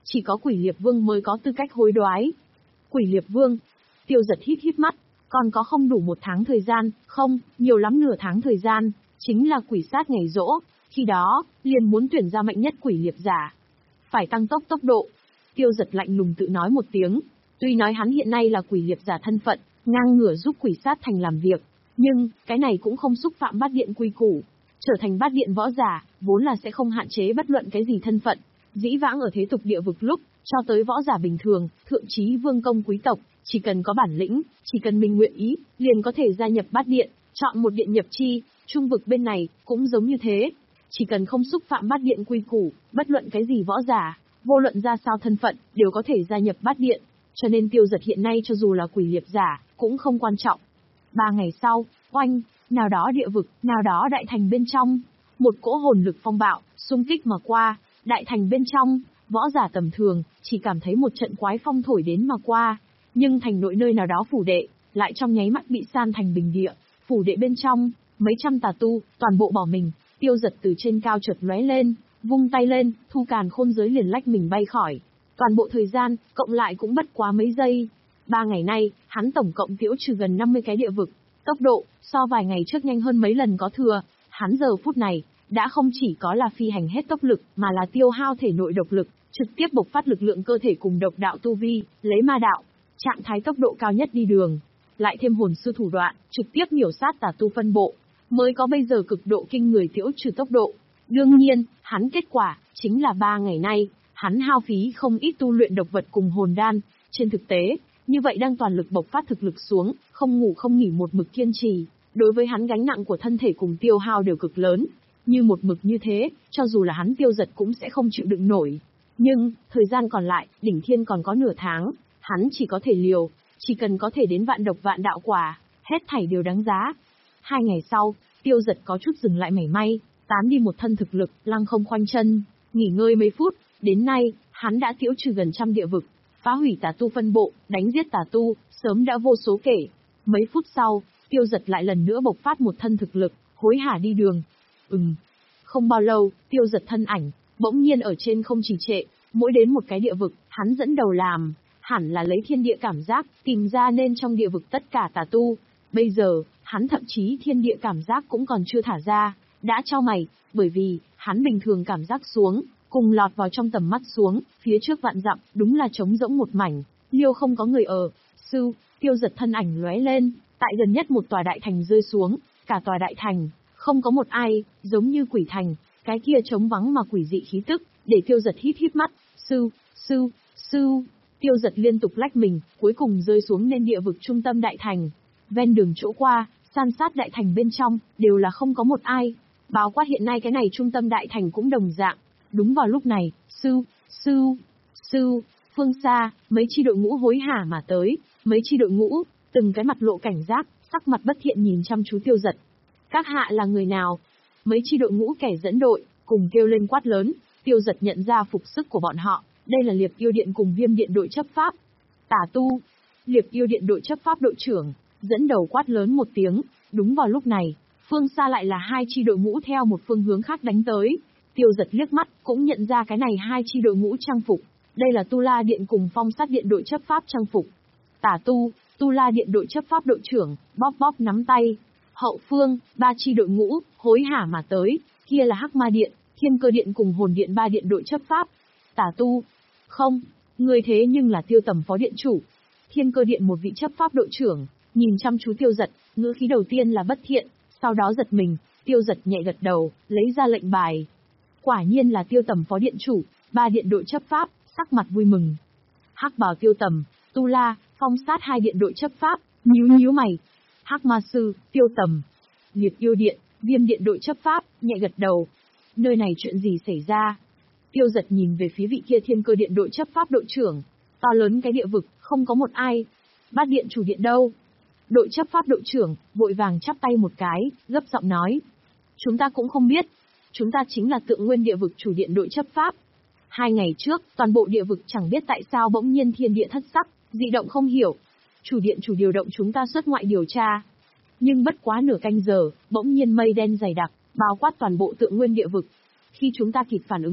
chỉ có Quỷ Liệp Vương mới có tư cách hối đoái. Quỷ Liệp Vương, Tiêu Giật híp híp mắt, còn có không đủ một tháng thời gian, không, nhiều lắm nửa tháng thời gian, chính là quỷ sát ngày rỗ, khi đó, liền muốn tuyển ra mạnh nhất quỷ liệp giả. Phải tăng tốc tốc độ. Tiêu Giật lạnh lùng tự nói một tiếng, tuy nói hắn hiện nay là quỷ liệp giả thân phận, ngang ngửa giúp quỷ sát thành làm việc, nhưng, cái này cũng không xúc phạm bát điện quy củ. Trở thành bát điện võ giả, vốn là sẽ không hạn chế bất luận cái gì thân phận. Dĩ vãng ở thế tục địa vực lúc, cho tới võ giả bình thường, thượng chí vương công quý tộc, chỉ cần có bản lĩnh, chỉ cần mình nguyện ý, liền có thể gia nhập bát điện, chọn một điện nhập chi. Trung vực bên này, cũng giống như thế. Chỉ cần không xúc phạm bát điện quy củ, bất luận cái gì võ giả, vô luận ra sao thân phận, đều có thể gia nhập bát điện. Cho nên Tiêu Giật hiện nay cho dù là quỷ liệp giả, cũng không quan trọng. Ba ngày sau, oanh, nào đó địa vực, nào đó đại thành bên trong, một cỗ hồn lực phong bạo, xung kích mà qua, đại thành bên trong, võ giả tầm thường, chỉ cảm thấy một trận quái phong thổi đến mà qua, nhưng thành nội nơi nào đó phủ đệ, lại trong nháy mắt bị san thành bình địa, phủ đệ bên trong, mấy trăm tà tu, toàn bộ bỏ mình. Tiêu Giật từ trên cao chợt lóe lên, vung tay lên, thu càn khôn giới liền lách mình bay khỏi. Toàn bộ thời gian, cộng lại cũng bất quá mấy giây. Ba ngày nay, hắn tổng cộng tiễu trừ gần năm mươi cái địa vực, tốc độ, so vài ngày trước nhanh hơn mấy lần có thừa. Hắn giờ phút này, đã không chỉ có là phi hành hết tốc lực, mà là tiêu hao thể nội độc lực, trực tiếp bộc phát lực lượng cơ thể cùng độc đạo tu vi, lấy ma đạo, trạng thái tốc độ cao nhất đi đường. Lại thêm hồn sư thủ đoạn, trực tiếp miểu sát tà tu phân bộ, mới có bây giờ cực độ kinh người tiễu trừ tốc độ. Đương nhiên, hắn kết quả, chính là ba ngày nay, hắn hao phí không ít tu luyện độc vật cùng hồn đan. Trên thực tế, như vậy đang toàn lực bộc phát thực lực xuống, không ngủ không nghỉ một mực kiên trì, đối với hắn gánh nặng của thân thể cùng tiêu hao đều cực lớn. Như một mực như thế, cho dù là hắn Tiêu Giật cũng sẽ không chịu đựng nổi. Nhưng, thời gian còn lại, đỉnh thiên còn có nửa tháng, hắn chỉ có thể liều, chỉ cần có thể đến vạn độc vạn đạo quả, hết thảy đều đáng giá. Hai ngày sau, Tiêu Giật có chút dừng lại mảy may, tán đi một thân thực lực, lăng không khoanh chân, nghỉ ngơi mấy phút. Đến nay, hắn đã tiễu trừ gần trăm địa vực, phá hủy tà tu phân bộ, đánh giết tà tu, sớm đã vô số kể. Mấy phút sau, Tiêu Giật lại lần nữa bộc phát một thân thực lực, hối hả đi đường. Ừm. Không bao lâu, Tiêu Giật thân ảnh, bỗng nhiên ở trên không trì trệ, mỗi đến một cái địa vực, hắn dẫn đầu làm, hẳn là lấy thiên địa cảm giác, tìm ra nên trong địa vực tất cả tà tu. Bây giờ, hắn thậm chí thiên địa cảm giác cũng còn chưa thả ra, đã chau mày, bởi vì, hắn bình thường cảm giác xuống, cùng lọt vào trong tầm mắt xuống, phía trước vạn dặm, đúng là trống rỗng một mảnh, liêu không có người ở. Sư, Tiêu Giật thân ảnh lóe lên, tại gần nhất một tòa đại thành rơi xuống, cả tòa đại thành, không có một ai, giống như quỷ thành, cái kia trống vắng mà quỷ dị khí tức, để Tiêu Giật híp híp mắt. Sư, sư, sư, Tiêu Giật liên tục lách mình, cuối cùng rơi xuống nên địa vực trung tâm đại thành. Ven đường chỗ qua, san sát đại thành bên trong, đều là không có một ai. Báo quát hiện nay cái này trung tâm đại thành cũng đồng dạng. Đúng vào lúc này, sư, sư, sư, phương xa, mấy chi đội ngũ hối hả mà tới, mấy chi đội ngũ, từng cái mặt lộ cảnh giác, sắc mặt bất thiện nhìn chăm chú Tiêu Giật. Các hạ là người nào? Mấy chi đội ngũ kẻ dẫn đội, cùng kêu lên quát lớn. Tiêu Giật nhận ra phục sức của bọn họ, đây là Liệp Yêu Điện cùng Viêm Điện đội chấp pháp. Tả tu, Liệp Yêu Điện đội chấp pháp đội trưởng, dẫn đầu quát lớn một tiếng. Đúng vào lúc này, phương xa lại là hai chi đội ngũ theo một phương hướng khác đánh tới. Tiêu Giật liếc mắt, cũng nhận ra cái này hai chi đội ngũ trang phục. Đây là Tu La Điện cùng Phong Sát Điện đội chấp pháp trang phục. Tả tu, Tu La Điện đội chấp pháp đội trưởng, bóp bóp nắm tay. Hậu phương, ba chi đội ngũ, hối hả mà tới, kia là Hắc Ma Điện, Thiên Cơ Điện cùng Hồn Điện ba điện đội chấp pháp. Tả tu, không, người thế nhưng là Tiêu Tầm phó điện chủ. Thiên Cơ Điện một vị chấp pháp đội trưởng, nhìn chăm chú Tiêu Giật, ngữ khí đầu tiên là bất thiện, sau đó giật mình, Tiêu Giật nhẹ gật đầu, lấy ra lệnh bài. Quả nhiên là Tiêu Tầm phó điện chủ, ba điện đội chấp pháp, sắc mặt vui mừng. Hắc Bào Tiêu Tầm, Tu La, Phong Sát hai điện đội chấp pháp, nhíu nhíu mày. Hắc Ma Sư, Tiêu Tầm, Liệp Yêu Điện, Viêm Điện đội chấp pháp, nhẹ gật đầu. Nơi này chuyện gì xảy ra? Tiêu Giật nhìn về phía vị kia Thiên Cơ Điện đội chấp pháp đội trưởng. To lớn cái địa vực, không có một ai. Bát điện chủ điện đâu? Đội chấp pháp đội trưởng, vội vàng chắp tay một cái, gấp giọng nói. Chúng ta cũng không biết. Chúng ta chính là Tượng Nguyên địa vực chủ điện đội chấp pháp. Hai ngày trước, toàn bộ địa vực chẳng biết tại sao bỗng nhiên thiên địa thất sắc, dị động không hiểu. Chủ điện chủ điều động chúng ta xuất ngoại điều tra. Nhưng bất quá nửa canh giờ, bỗng nhiên mây đen dày đặc, bao quát toàn bộ Tượng Nguyên địa vực. Khi chúng ta kịp phản ứng lúc,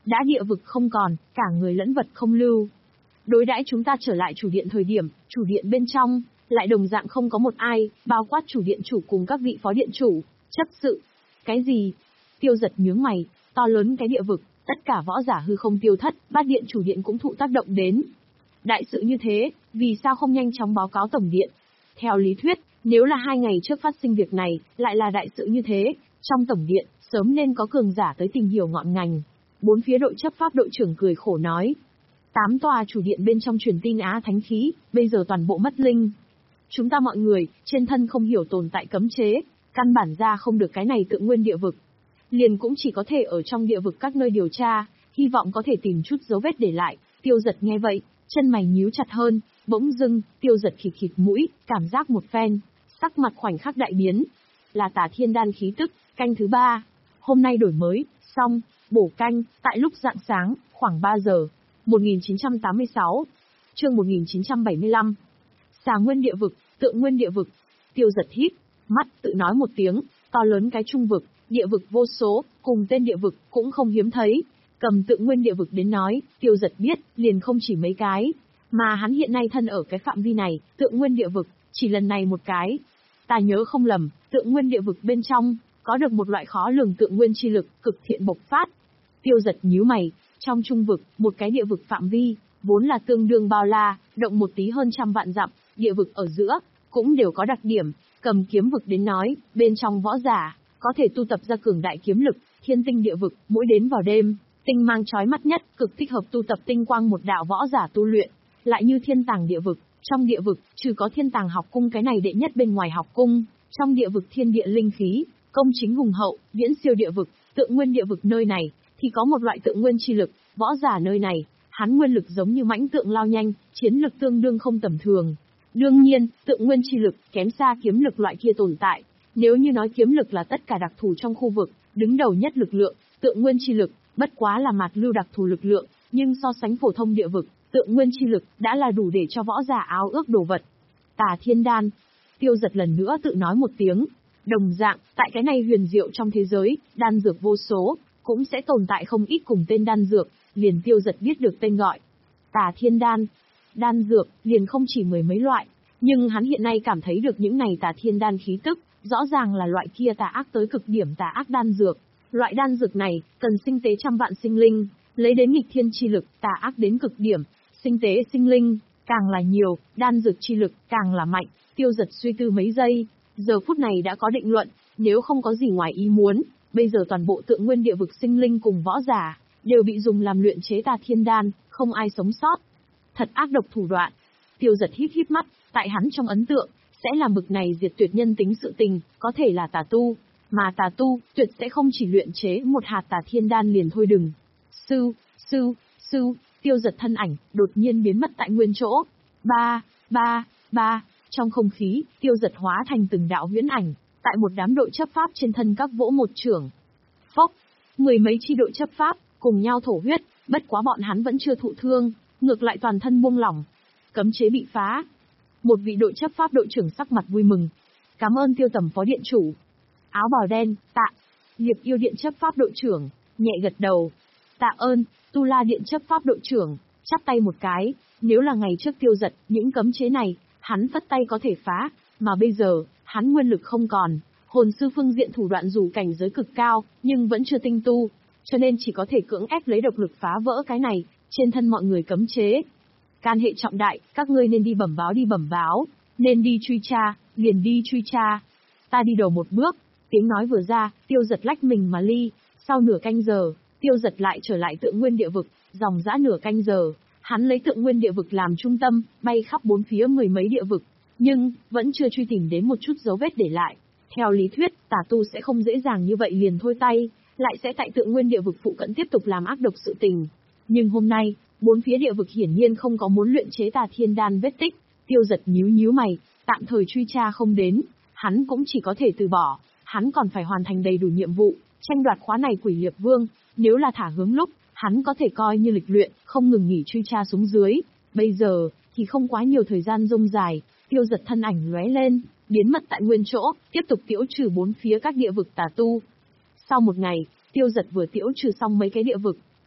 đã địa vực không còn, cả người lẫn vật không lưu. Đối đãi chúng ta trở lại chủ điện thời điểm, chủ điện bên trong, lại đồng dạng không có một ai, bao quát chủ điện chủ cùng các vị phó điện chủ, chấp sự. Cái gì? Tiêu Giật nhướng mày, to lớn cái địa vực, tất cả võ giả hư không tiêu thất, bát điện chủ điện cũng thụ tác động đến. Đại sự như thế, vì sao không nhanh chóng báo cáo tổng điện? Theo lý thuyết, nếu là hai ngày trước phát sinh việc này, lại là đại sự như thế, trong tổng điện, sớm nên có cường giả tới tìm hiểu ngọn ngành. Bốn phía đội chấp pháp đội trưởng cười khổ nói. Tám tòa chủ điện bên trong truyền tin Á Thánh khí, bây giờ toàn bộ mất linh. Chúng ta mọi người, trên thân không hiểu tồn tại cấm chế, căn bản ra không được cái này tượng nguyên địa vực. Liền cũng chỉ có thể ở trong địa vực các nơi điều tra, hy vọng có thể tìm chút dấu vết để lại. Tiêu Giật nghe vậy, chân mày nhíu chặt hơn, bỗng dưng, Tiêu Giật khịt khịt mũi, cảm giác một phen, sắc mặt khoảnh khắc đại biến. Là Tà Thiên Đan khí tức, canh thứ ba. Hôm nay đổi mới, xong, bổ canh, tại lúc rạng sáng, khoảng ba giờ. một nghìn chín trăm tám mươi sáu, chương một nghìn chín trăm bảy mươi lăm. Xà nguyên địa vực, tượng nguyên địa vực. Tiêu Giật hít mắt, tự nói một tiếng, to lớn cái trung vực, địa vực vô số, cùng tên địa vực cũng không hiếm thấy. Cầm tượng nguyên địa vực đến nói, Tiêu Giật biết, liền không chỉ mấy cái, mà hắn hiện nay thân ở cái phạm vi này, tượng nguyên địa vực, chỉ lần này một cái. Ta nhớ không lầm, tượng nguyên địa vực bên trong, có được một loại khó lường tượng nguyên chi lực, cực thiện bộc phát. Tiêu Giật nhíu mày, trong trung vực, một cái địa vực phạm vi, vốn là tương đương bao la, động một tí hơn trăm vạn dặm, địa vực ở giữa, cũng đều có đặc điểm, cầm kiếm vực đến nói, bên trong võ giả, có thể tu tập ra cường đại kiếm lực, thiên tinh địa vực, mỗi đến vào đêm, tinh mang chói mắt nhất, cực thích hợp tu tập tinh quang một đạo võ giả tu luyện, lại như thiên tàng địa vực, trong địa vực, trừ có thiên tàng học cung cái này đệ nhất bên ngoài học cung, trong địa vực thiên địa linh khí, công chính hùng hậu, viễn siêu địa vực, tượng nguyên địa vực nơi này, thì có một loại tượng nguyên chi lực, võ giả nơi này, hắn nguyên lực giống như mãnh tượng lao nhanh, chiến lực tương đương không tầm thường. Đương nhiên, tượng nguyên chi lực, kém xa kiếm lực loại kia tồn tại. Nếu như nói kiếm lực là tất cả đặc thù trong khu vực, đứng đầu nhất lực lượng, tượng nguyên chi lực, bất quá là mạt lưu đặc thù lực lượng, nhưng so sánh phổ thông địa vực, tượng nguyên chi lực, đã là đủ để cho võ giả áo ước đồ vật. Tà Thiên Đan. Tiêu Giật lần nữa tự nói một tiếng. Đồng dạng, tại cái này huyền diệu trong thế giới, đan dược vô số, cũng sẽ tồn tại không ít cùng tên đan dược, liền Tiêu Giật biết được tên gọi. Tà Thiên Đan. Đan dược, liền không chỉ mười mấy loại, nhưng hắn hiện nay cảm thấy được những này Tà Thiên Đan khí tức, rõ ràng là loại kia tà ác tới cực điểm tà ác đan dược. Loại đan dược này, cần sinh tế trăm vạn sinh linh, lấy đến nghịch thiên chi lực, tà ác đến cực điểm, sinh tế sinh linh, càng là nhiều, đan dược chi lực, càng là mạnh. Tiêu Giật suy tư mấy giây, giờ phút này đã có định luận, nếu không có gì ngoài ý muốn, bây giờ toàn bộ tượng nguyên địa vực sinh linh cùng võ giả, đều bị dùng làm luyện chế Tà Thiên Đan, không ai sống sót. Thật ác độc thủ đoạn. Tiêu Giật híp híp mắt, tại hắn trong ấn tượng, sẽ làm bực này diệt tuyệt nhân tính sự tình, có thể là tà tu, mà tà tu, tuyệt sẽ không chỉ luyện chế một hạt Tà Thiên Đan liền thôi đừng. Sư, sư, sư, Tiêu Giật thân ảnh, đột nhiên biến mất tại nguyên chỗ. Ba, ba, ba, trong không khí, Tiêu Giật hóa thành từng đạo huyễn ảnh, tại một đám đội chấp pháp trên thân các vỗ một chưởng. Phốc, mười mấy chi đội chấp pháp, cùng nhau thổ huyết, bất quá bọn hắn vẫn chưa thụ thương, ngược lại toàn thân buông lỏng. Cấm chế bị phá. Một vị đội chấp pháp đội trưởng sắc mặt vui mừng. Cảm ơn Tiêu Tầm phó điện chủ. Áo bào đen, tạ. Liệp yêu điện chấp pháp đội trưởng, nhẹ gật đầu. Tạ ơn, Tu La điện chấp pháp đội trưởng, chắp tay một cái. Nếu là ngày trước Tiêu Giật, những cấm chế này, hắn phất tay có thể phá, mà bây giờ, hắn nguyên lực không còn. Hồn sư phương diện thủ đoạn dù cảnh giới cực cao, nhưng vẫn chưa tinh tu, cho nên chỉ có thể cưỡng ép lấy độc lực phá vỡ cái này, trên thân mọi người cấm chế. Can hệ trọng đại, các ngươi nên đi bẩm báo đi bẩm báo, nên đi truy tra, liền đi truy tra. Ta đi đầu một bước, tiếng nói vừa ra, Tiêu Giật lách mình mà ly, sau nửa canh giờ, Tiêu Giật lại trở lại tượng nguyên địa vực, dòng dã nửa canh giờ, hắn lấy tượng nguyên địa vực làm trung tâm, bay khắp bốn phía mười mấy địa vực, nhưng, vẫn chưa truy tìm đến một chút dấu vết để lại. Theo lý thuyết, tà tu sẽ không dễ dàng như vậy liền thôi tay, lại sẽ tại tượng nguyên địa vực phụ cận tiếp tục làm ác độc sự tình. Nhưng hôm nay, bốn phía địa vực hiển nhiên không có muốn luyện chế Tà Thiên Đan vết tích. Tiêu Giật nhíu nhíu mày, tạm thời truy tra không đến, hắn cũng chỉ có thể từ bỏ, hắn còn phải hoàn thành đầy đủ nhiệm vụ, tranh đoạt khóa này Quỷ Liệp Vương, nếu là thả hướng lúc, hắn có thể coi như lịch luyện, không ngừng nghỉ truy tra xuống dưới. Bây giờ, thì không quá nhiều thời gian rông dài, Tiêu Giật thân ảnh lóe lên, biến mất tại nguyên chỗ, tiếp tục tiễu trừ bốn phía các địa vực tà tu. Sau một ngày, Tiêu Giật vừa tiễu trừ xong mấy cái địa vực,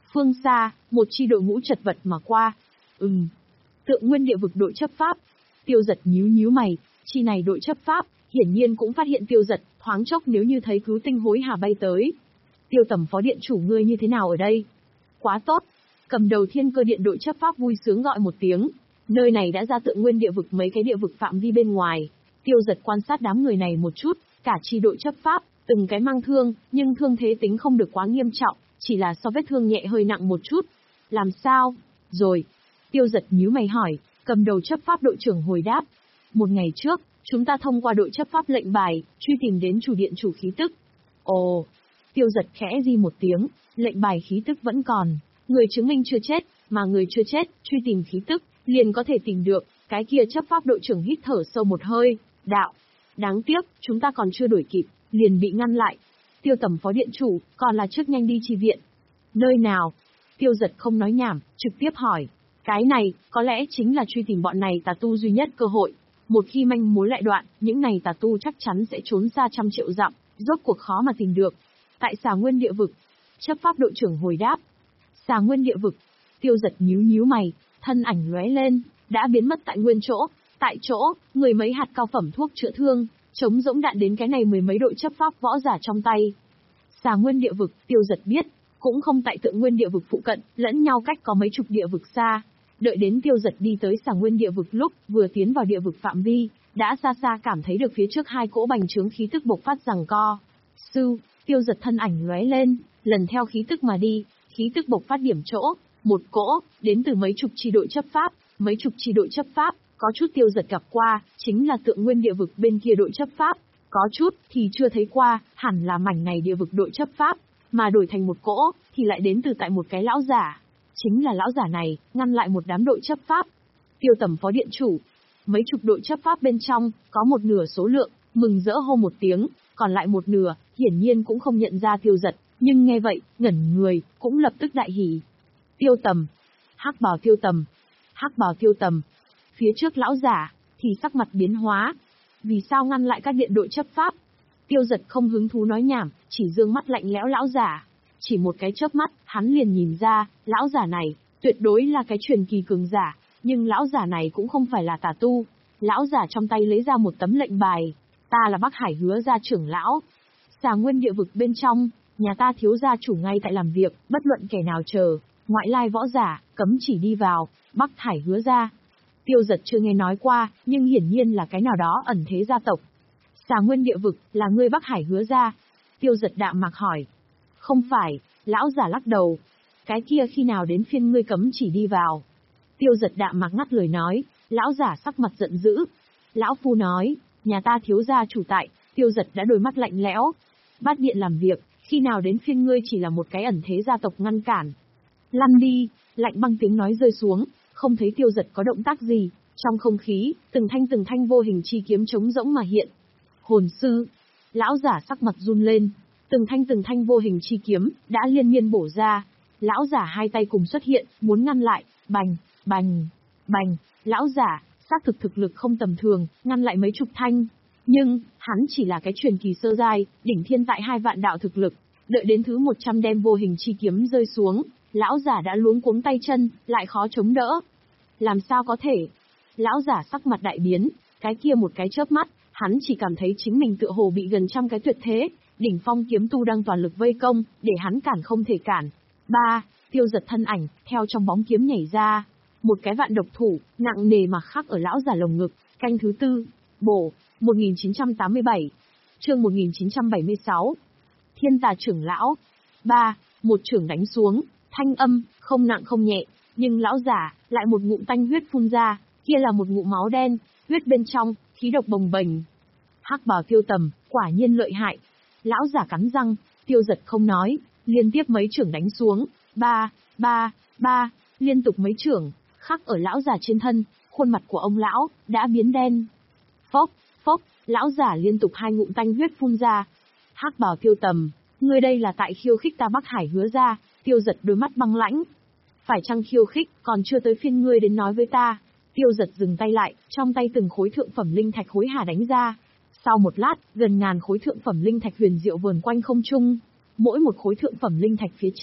Phương xa, một chi đội ngũ chật vật mà qua. Ừm. Tượng Nguyên Địa Vực đội chấp pháp. Tiêu Dật nhíu nhíu mày, chi này đội chấp pháp, hiển nhiên cũng phát hiện Tiêu Dật, thoáng chốc nếu như thấy cứu tinh hối hà bay tới. Tiêu Tầm phó điện chủ ngươi như thế nào ở đây? Quá tốt. Cầm đầu Thiên Cơ Điện đội chấp pháp vui sướng gọi một tiếng. Nơi này đã ra Tượng Nguyên Địa Vực mấy cái địa vực phạm vi bên ngoài. Tiêu Dật quan sát đám người này một chút, cả chi đội chấp pháp, từng cái mang thương, nhưng thương thế tính không được quá nghiêm trọng, chỉ là so vết thương nhẹ hơi nặng một chút. Làm sao? Rồi. Tiêu Dật nhíu mày hỏi, cầm đầu chấp pháp đội trưởng hồi đáp. Một ngày trước, chúng ta thông qua đội chấp pháp lệnh bài, truy tìm đến chủ điện chủ khí tức. Ồ. Tiêu Dật khẽ di một tiếng, lệnh bài khí tức vẫn còn. Người chứng minh chưa chết, mà người chưa chết, truy tìm khí tức, liền có thể tìm được. Cái kia chấp pháp đội trưởng hít thở sâu một hơi, đạo. Đáng tiếc, chúng ta còn chưa đuổi kịp, liền bị ngăn lại. Tiêu Tầm phó điện chủ, còn là trước nhanh đi chi viện. Nơi nào? Tiêu Dật không nói nhảm, trực tiếp hỏi. Cái này, có lẽ chính là truy tìm bọn này tà tu duy nhất cơ hội. Một khi manh mối lại đoạn, những này tà tu chắc chắn sẽ trốn xa trăm triệu dặm, rốt cuộc khó mà tìm được. Tại Xà Nguyên Địa Vực, chấp pháp đội trưởng hồi đáp. Xà Nguyên Địa Vực. Tiêu Dật nhíu nhíu mày, thân ảnh lóe lên, đã biến mất tại nguyên chỗ. Tại chỗ, người mấy hạt cao phẩm thuốc chữa thương, chống rỗng đạn đến cái này mười mấy đội chấp pháp võ giả trong tay. Xà Nguyên Địa Vực, Tiêu Dật biết, cũng không tại Tượng Nguyên Địa Vực phụ cận, lẫn nhau cách có mấy chục địa vực xa. Đợi đến Tiêu Dật đi tới Xà Nguyên Địa Vực lúc vừa tiến vào địa vực phạm vi, đã xa xa cảm thấy được phía trước hai cỗ bành trướng khí tức bộc phát giằng co. Sư, Tiêu Dật thân ảnh lóe lên, lần theo khí tức mà đi, khí tức bộc phát điểm chỗ, một cỗ, đến từ mấy chục chi đội chấp pháp, mấy chục chi đội chấp pháp, có chút Tiêu Dật gặp qua, chính là Tượng Nguyên Địa Vực bên kia đội chấp pháp, có chút thì chưa thấy qua, hẳn là mảnh này địa vực đội chấp pháp, mà đổi thành một cỗ, thì lại đến từ tại một cái lão giả. Chính là lão giả này, ngăn lại một đám đội chấp pháp. Tiêu Tầm phó điện chủ, mấy chục đội chấp pháp bên trong, có một nửa số lượng, mừng rỡ hô một tiếng, còn lại một nửa, hiển nhiên cũng không nhận ra Tiêu Dật, nhưng nghe vậy, ngẩn người, cũng lập tức đại hỉ. Tiêu Tầm, hắc bào Tiêu Tầm, hắc bào Tiêu Tầm. Phía trước lão giả, thì sắc mặt biến hóa. Vì sao ngăn lại các điện đội chấp pháp? Tiêu Dật không hứng thú nói nhảm, chỉ dương mắt lạnh lẽo lão giả. Chỉ một cái chớp mắt, hắn liền nhìn ra, lão giả này, tuyệt đối là cái truyền kỳ cường giả, nhưng lão giả này cũng không phải là tà tu. Lão giả trong tay lấy ra một tấm lệnh bài. Ta là Bắc Hải Hứa gia trưởng lão. Xà Nguyên Địa Vực bên trong, nhà ta thiếu gia chủ ngay tại làm việc, bất luận kẻ nào chờ, ngoại lai võ giả, cấm chỉ đi vào, Bắc Hải Hứa gia. Tiêu Dật chưa nghe nói qua, nhưng hiển nhiên là cái nào đó ẩn thế gia tộc. Xà Nguyên Địa Vực, là ngươi Bắc Hải Hứa gia? Tiêu Dật đạm mạc hỏi. Không phải, lão giả lắc đầu. Cái kia khi nào đến phiên ngươi cấm chỉ đi vào? Tiêu Dật đạm mạc ngắt lời nói, lão giả sắc mặt giận dữ. Lão phu nói, nhà ta thiếu gia chủ tại. Tiêu Dật đã đôi mắt lạnh lẽo. Bát điện làm việc, khi nào đến phiên ngươi chỉ là một cái ẩn thế gia tộc ngăn cản. Lăn đi, lạnh băng tiếng nói rơi xuống, không thấy Tiêu Dật có động tác gì. Trong không khí, từng thanh từng thanh vô hình chi kiếm trống rỗng mà hiện. Hồn sư, lão giả sắc mặt run lên. Từng thanh từng thanh vô hình chi kiếm, đã liên miên bổ ra. Lão giả hai tay cùng xuất hiện, muốn ngăn lại, bành, bành, bành. Lão giả, xác thực thực lực không tầm thường, ngăn lại mấy chục thanh. Nhưng, hắn chỉ là cái truyền kỳ sơ giai, đỉnh thiên tại hai vạn đạo thực lực. Đợi đến thứ một trăm đem vô hình chi kiếm rơi xuống, lão giả đã luống cuống tay chân, lại khó chống đỡ. Làm sao có thể? Lão giả sắc mặt đại biến, cái kia một cái chớp mắt, hắn chỉ cảm thấy chính mình tựa hồ bị gần trăm cái tuyệt thế, đỉnh phong kiếm tu đang toàn lực vây công, để hắn cản không thể cản. Ba, Tiêu Dật thân ảnh, theo trong bóng kiếm nhảy ra. Một cái vạn độc thủ, nặng nề mà khắc ở lão giả lồng ngực, canh thứ tư, bổ, một nghìn chín trăm tám mươi bảy, chương một nghìn chín trăm bảy mươi sáu. Thiên Tà trưởng lão. Ba, một trưởng đánh xuống, thanh âm, không nặng không nhẹ, nhưng lão giả, lại một ngụm tanh huyết phun ra, kia là một ngụm máu đen, huyết bên trong, khí độc bồng bềnh. Hắc bào Tiêu Tầm, quả nhiên lợi hại. Lão giả cắn răng, Tiêu Dật không nói, liên tiếp mấy trưởng đánh xuống, ba, ba, ba, liên tục mấy trưởng, khắc ở lão giả trên thân, khuôn mặt của ông lão, đã biến đen. Phốc, phốc, lão giả liên tục hai ngụm tanh huyết phun ra. Hắc bào Tiêu Tầm, ngươi đây là tại khiêu khích ta Bắc Hải Hứa ra. Tiêu Dật đôi mắt băng lãnh. Phải chăng khiêu khích, còn chưa tới phiên ngươi đến nói với ta. Tiêu Dật dừng tay lại, trong tay từng khối thượng phẩm linh thạch hối hả đánh ra. Sau một lát, gần ngàn khối thượng phẩm linh thạch huyền diệu vờn quanh không trung. Mỗi một khối thượng phẩm linh thạch phía trên,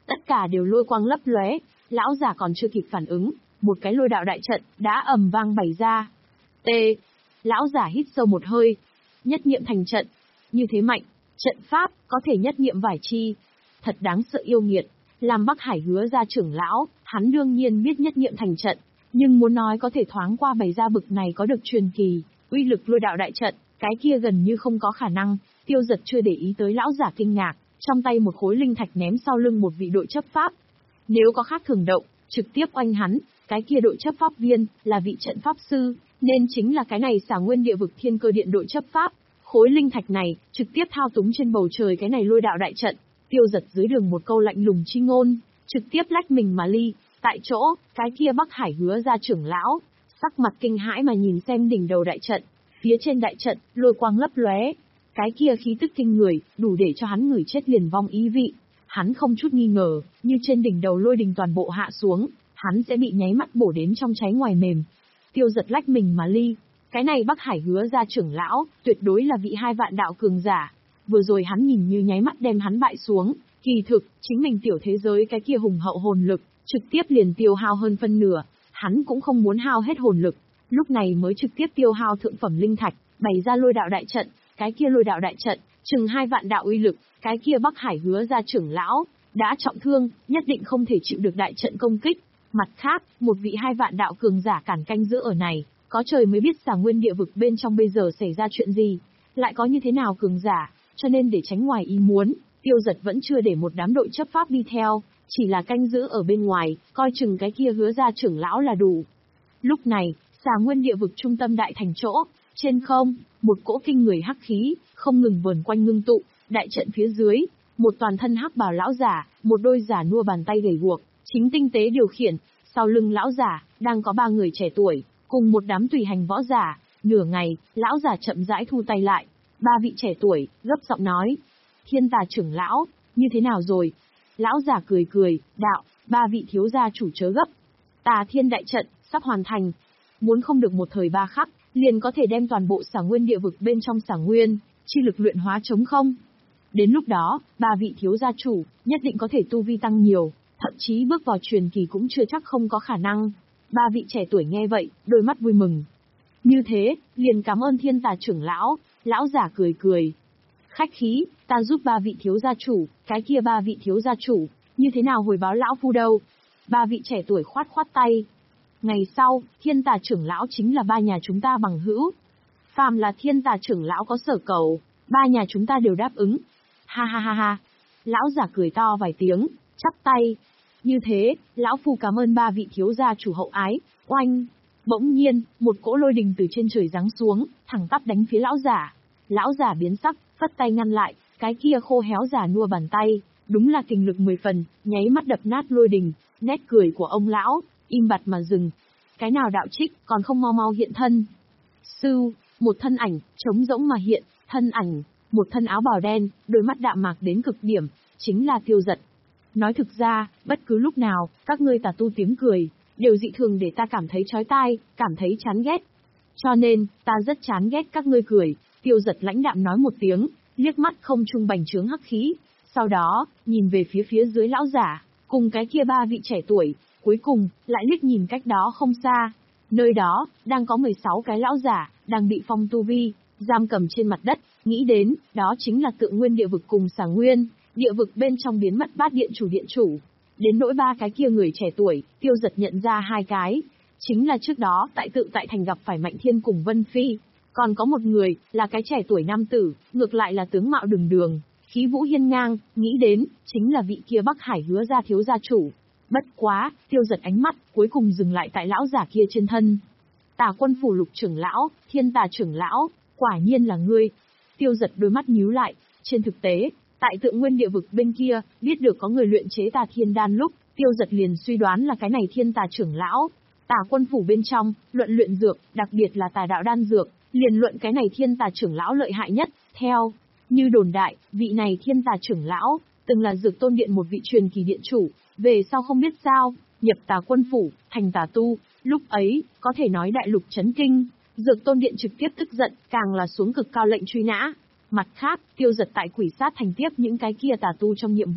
tất cả đều lôi quang lấp lóe, lão giả còn chưa kịp phản ứng, một cái lôi đạo đại trận đã ầm vang bày ra. T. Lão giả hít sâu một hơi, nhất niệm thành trận, như thế mạnh, trận pháp có thể nhất niệm vải chi, thật đáng sợ yêu nghiệt. Làm Bắc Hải Hứa gia trưởng lão, hắn đương nhiên biết nhất niệm thành trận, nhưng muốn nói có thể thoáng qua bày ra bực này có được truyền kỳ, uy lực lôi đạo đại trận, cái kia gần như không có khả năng. Tiêu Giật chưa để ý tới lão giả kinh ngạc, trong tay một khối linh thạch ném sau lưng một vị đội chấp pháp. Nếu có khác thường động, trực tiếp oanh hắn, cái kia đội chấp pháp viên là vị trận pháp sư, nên chính là cái này Xà Nguyên Địa Vực Thiên Cơ Điện đội chấp pháp. Khối linh thạch này trực tiếp thao túng trên bầu trời cái này lôi đạo đại trận. Tiêu Giật dưới đường một câu lạnh lùng chi ngôn, trực tiếp lách mình mà ly. Tại chỗ, cái kia Bắc Hải Hứa gia trưởng lão, sắc mặt kinh hãi mà nhìn xem đỉnh đầu đại trận, phía trên đại trận, lôi quang lấp lóe, cái kia khí tức kinh người, đủ để cho hắn ngửi chết liền vong ý vị. Hắn không chút nghi ngờ, như trên đỉnh đầu lôi đình toàn bộ hạ xuống, hắn sẽ bị nháy mắt bổ đến trong cháy ngoài mềm. Tiêu Giật lách mình mà ly, cái này Bắc Hải Hứa gia trưởng lão, tuyệt đối là vị hai vạn đạo cường giả. Vừa rồi hắn nhìn như nháy mắt đem hắn bại xuống, kỳ thực, chính mình tiểu thế giới cái kia hùng hậu hồn lực, trực tiếp liền tiêu hao hơn phân nửa, hắn cũng không muốn hao hết hồn lực, lúc này mới trực tiếp tiêu hao thượng phẩm linh thạch, bày ra lôi đạo đại trận, cái kia lôi đạo đại trận, chừng hai vạn đạo uy lực, cái kia Bắc Hải Hứa gia trưởng lão, đã trọng thương, nhất định không thể chịu được đại trận công kích. Mặt khác, một vị hai vạn đạo cường giả cản canh giữ ở này, có trời mới biết Xà Nguyên Địa Vực bên trong bây giờ xảy ra chuyện gì, lại có như thế nào cường giả, cho nên để tránh ngoài ý muốn, Tiêu Giật vẫn chưa để một đám đội chấp pháp đi theo, chỉ là canh giữ ở bên ngoài, coi chừng cái kia Hứa gia trưởng lão là đủ. Lúc này, Xà Nguyên Địa Vực trung tâm đại thành chỗ, trên không, một cỗ kinh người hắc khí, không ngừng vờn quanh ngưng tụ, đại trận phía dưới, một toàn thân hắc bào lão giả, một đôi giả nua bàn tay gầy guộc, chính tinh tế điều khiển, sau lưng lão giả, đang có ba người trẻ tuổi, cùng một đám tùy hành võ giả. Nửa ngày, lão giả chậm rãi thu tay lại, ba vị trẻ tuổi, gấp giọng nói, Thiên Tà trưởng lão, như thế nào rồi? Lão giả cười cười, đạo, ba vị thiếu gia chủ chớ gấp. Tà Thiên đại trận, sắp hoàn thành. Muốn không được một thời ba khắc, liền có thể đem toàn bộ Xà Nguyên Địa Vực bên trong Xà Nguyên, chi lực luyện hóa trống không. Đến lúc đó, ba vị thiếu gia chủ, nhất định có thể tu vi tăng nhiều, thậm chí bước vào truyền kỳ cũng chưa chắc không có khả năng. Ba vị trẻ tuổi nghe vậy, đôi mắt vui mừng. Như thế, liền cảm ơn Thiên Tà trưởng lão, lão giả cười cười. Khách khí, ta giúp ba vị thiếu gia chủ, cái kia ba vị thiếu gia chủ, như thế nào hồi báo lão phu đâu? Ba vị trẻ tuổi khoát khoát tay. Ngày sau, Thiên Tà trưởng lão chính là ba nhà chúng ta bằng hữu. Phàm là Thiên Tà trưởng lão có sở cầu, ba nhà chúng ta đều đáp ứng. Ha ha ha ha. Lão giả cười to vài tiếng, chắp tay. Như thế, lão phu cảm ơn ba vị thiếu gia chủ hậu ái. Oanh. Bỗng nhiên, một cỗ lôi đình từ trên trời giáng xuống, thẳng tắp đánh phía lão giả. Lão giả biến sắc, phất tay ngăn lại, cái kia khô héo giả nua bàn tay, đúng là kình lực mười phần, nháy mắt đập nát lôi đình. Nét cười của ông lão im bặt mà dừng. Cái nào đạo trích còn không mau mau hiện thân? Sưu, một thân ảnh trống rỗng mà hiện, thân ảnh, một thân áo bào đen, đôi mắt đạm mạc đến cực điểm, chính là Tiêu Giật. Nói thực ra, bất cứ lúc nào, các ngươi tà tu tiếng cười, đều dị thường để ta cảm thấy chói tai, cảm thấy chán ghét. Cho nên, ta rất chán ghét các ngươi cười. Tiêu Giật lãnh đạm nói một tiếng, liếc mắt không trung bành trướng hắc khí, sau đó, nhìn về phía phía dưới lão giả, cùng cái kia ba vị trẻ tuổi, cuối cùng, lại liếc nhìn cách đó không xa. Nơi đó, đang có mười sáu cái lão giả, đang bị phong tu vi, giam cầm trên mặt đất, nghĩ đến, đó chính là Tượng Nguyên Địa Vực cùng Xà Nguyên, địa vực bên trong biến mất bát điện chủ điện chủ. Đến nỗi ba cái kia người trẻ tuổi, Tiêu Giật nhận ra hai cái, chính là trước đó tại Tự Tại Thành gặp phải Mạnh Thiên cùng Vân Phi, còn có một người, là cái trẻ tuổi nam tử, ngược lại là tướng mạo đường đường, khí vũ hiên ngang, nghĩ đến, chính là vị kia Bắc Hải Hứa gia thiếu gia chủ. Bất quá, Tiêu Giật ánh mắt, cuối cùng dừng lại tại lão giả kia trên thân. Tà Quân phủ Lục trưởng lão, Thiên Tà trưởng lão, quả nhiên là ngươi. Tiêu Giật đôi mắt nhíu lại, trên thực tế, tại Tượng Nguyên Địa Vực bên kia, biết được có người luyện chế Tà Thiên đan lúc, Tiêu Giật liền suy đoán là cái này Thiên Tà trưởng lão. Tà Quân phủ bên trong, luận luyện dược, đặc biệt là tà đạo đan dược, liền luận cái này Thiên Tà trưởng lão lợi hại nhất. Theo như đồn đại, vị này Thiên Tà trưởng lão từng là Dược Tôn Điện một vị truyền kỳ điện chủ, về sau không biết sao, nhập Tà Quân phủ, thành tà tu, lúc ấy, có thể nói đại lục chấn kinh, Dược Tôn Điện trực tiếp tức giận, càng là xuống cực cao lệnh truy nã. Mặt khác, Tiêu Giật tại Quỷ Sát Thành tiếp những cái kia tà tu trong nhiệm vụ,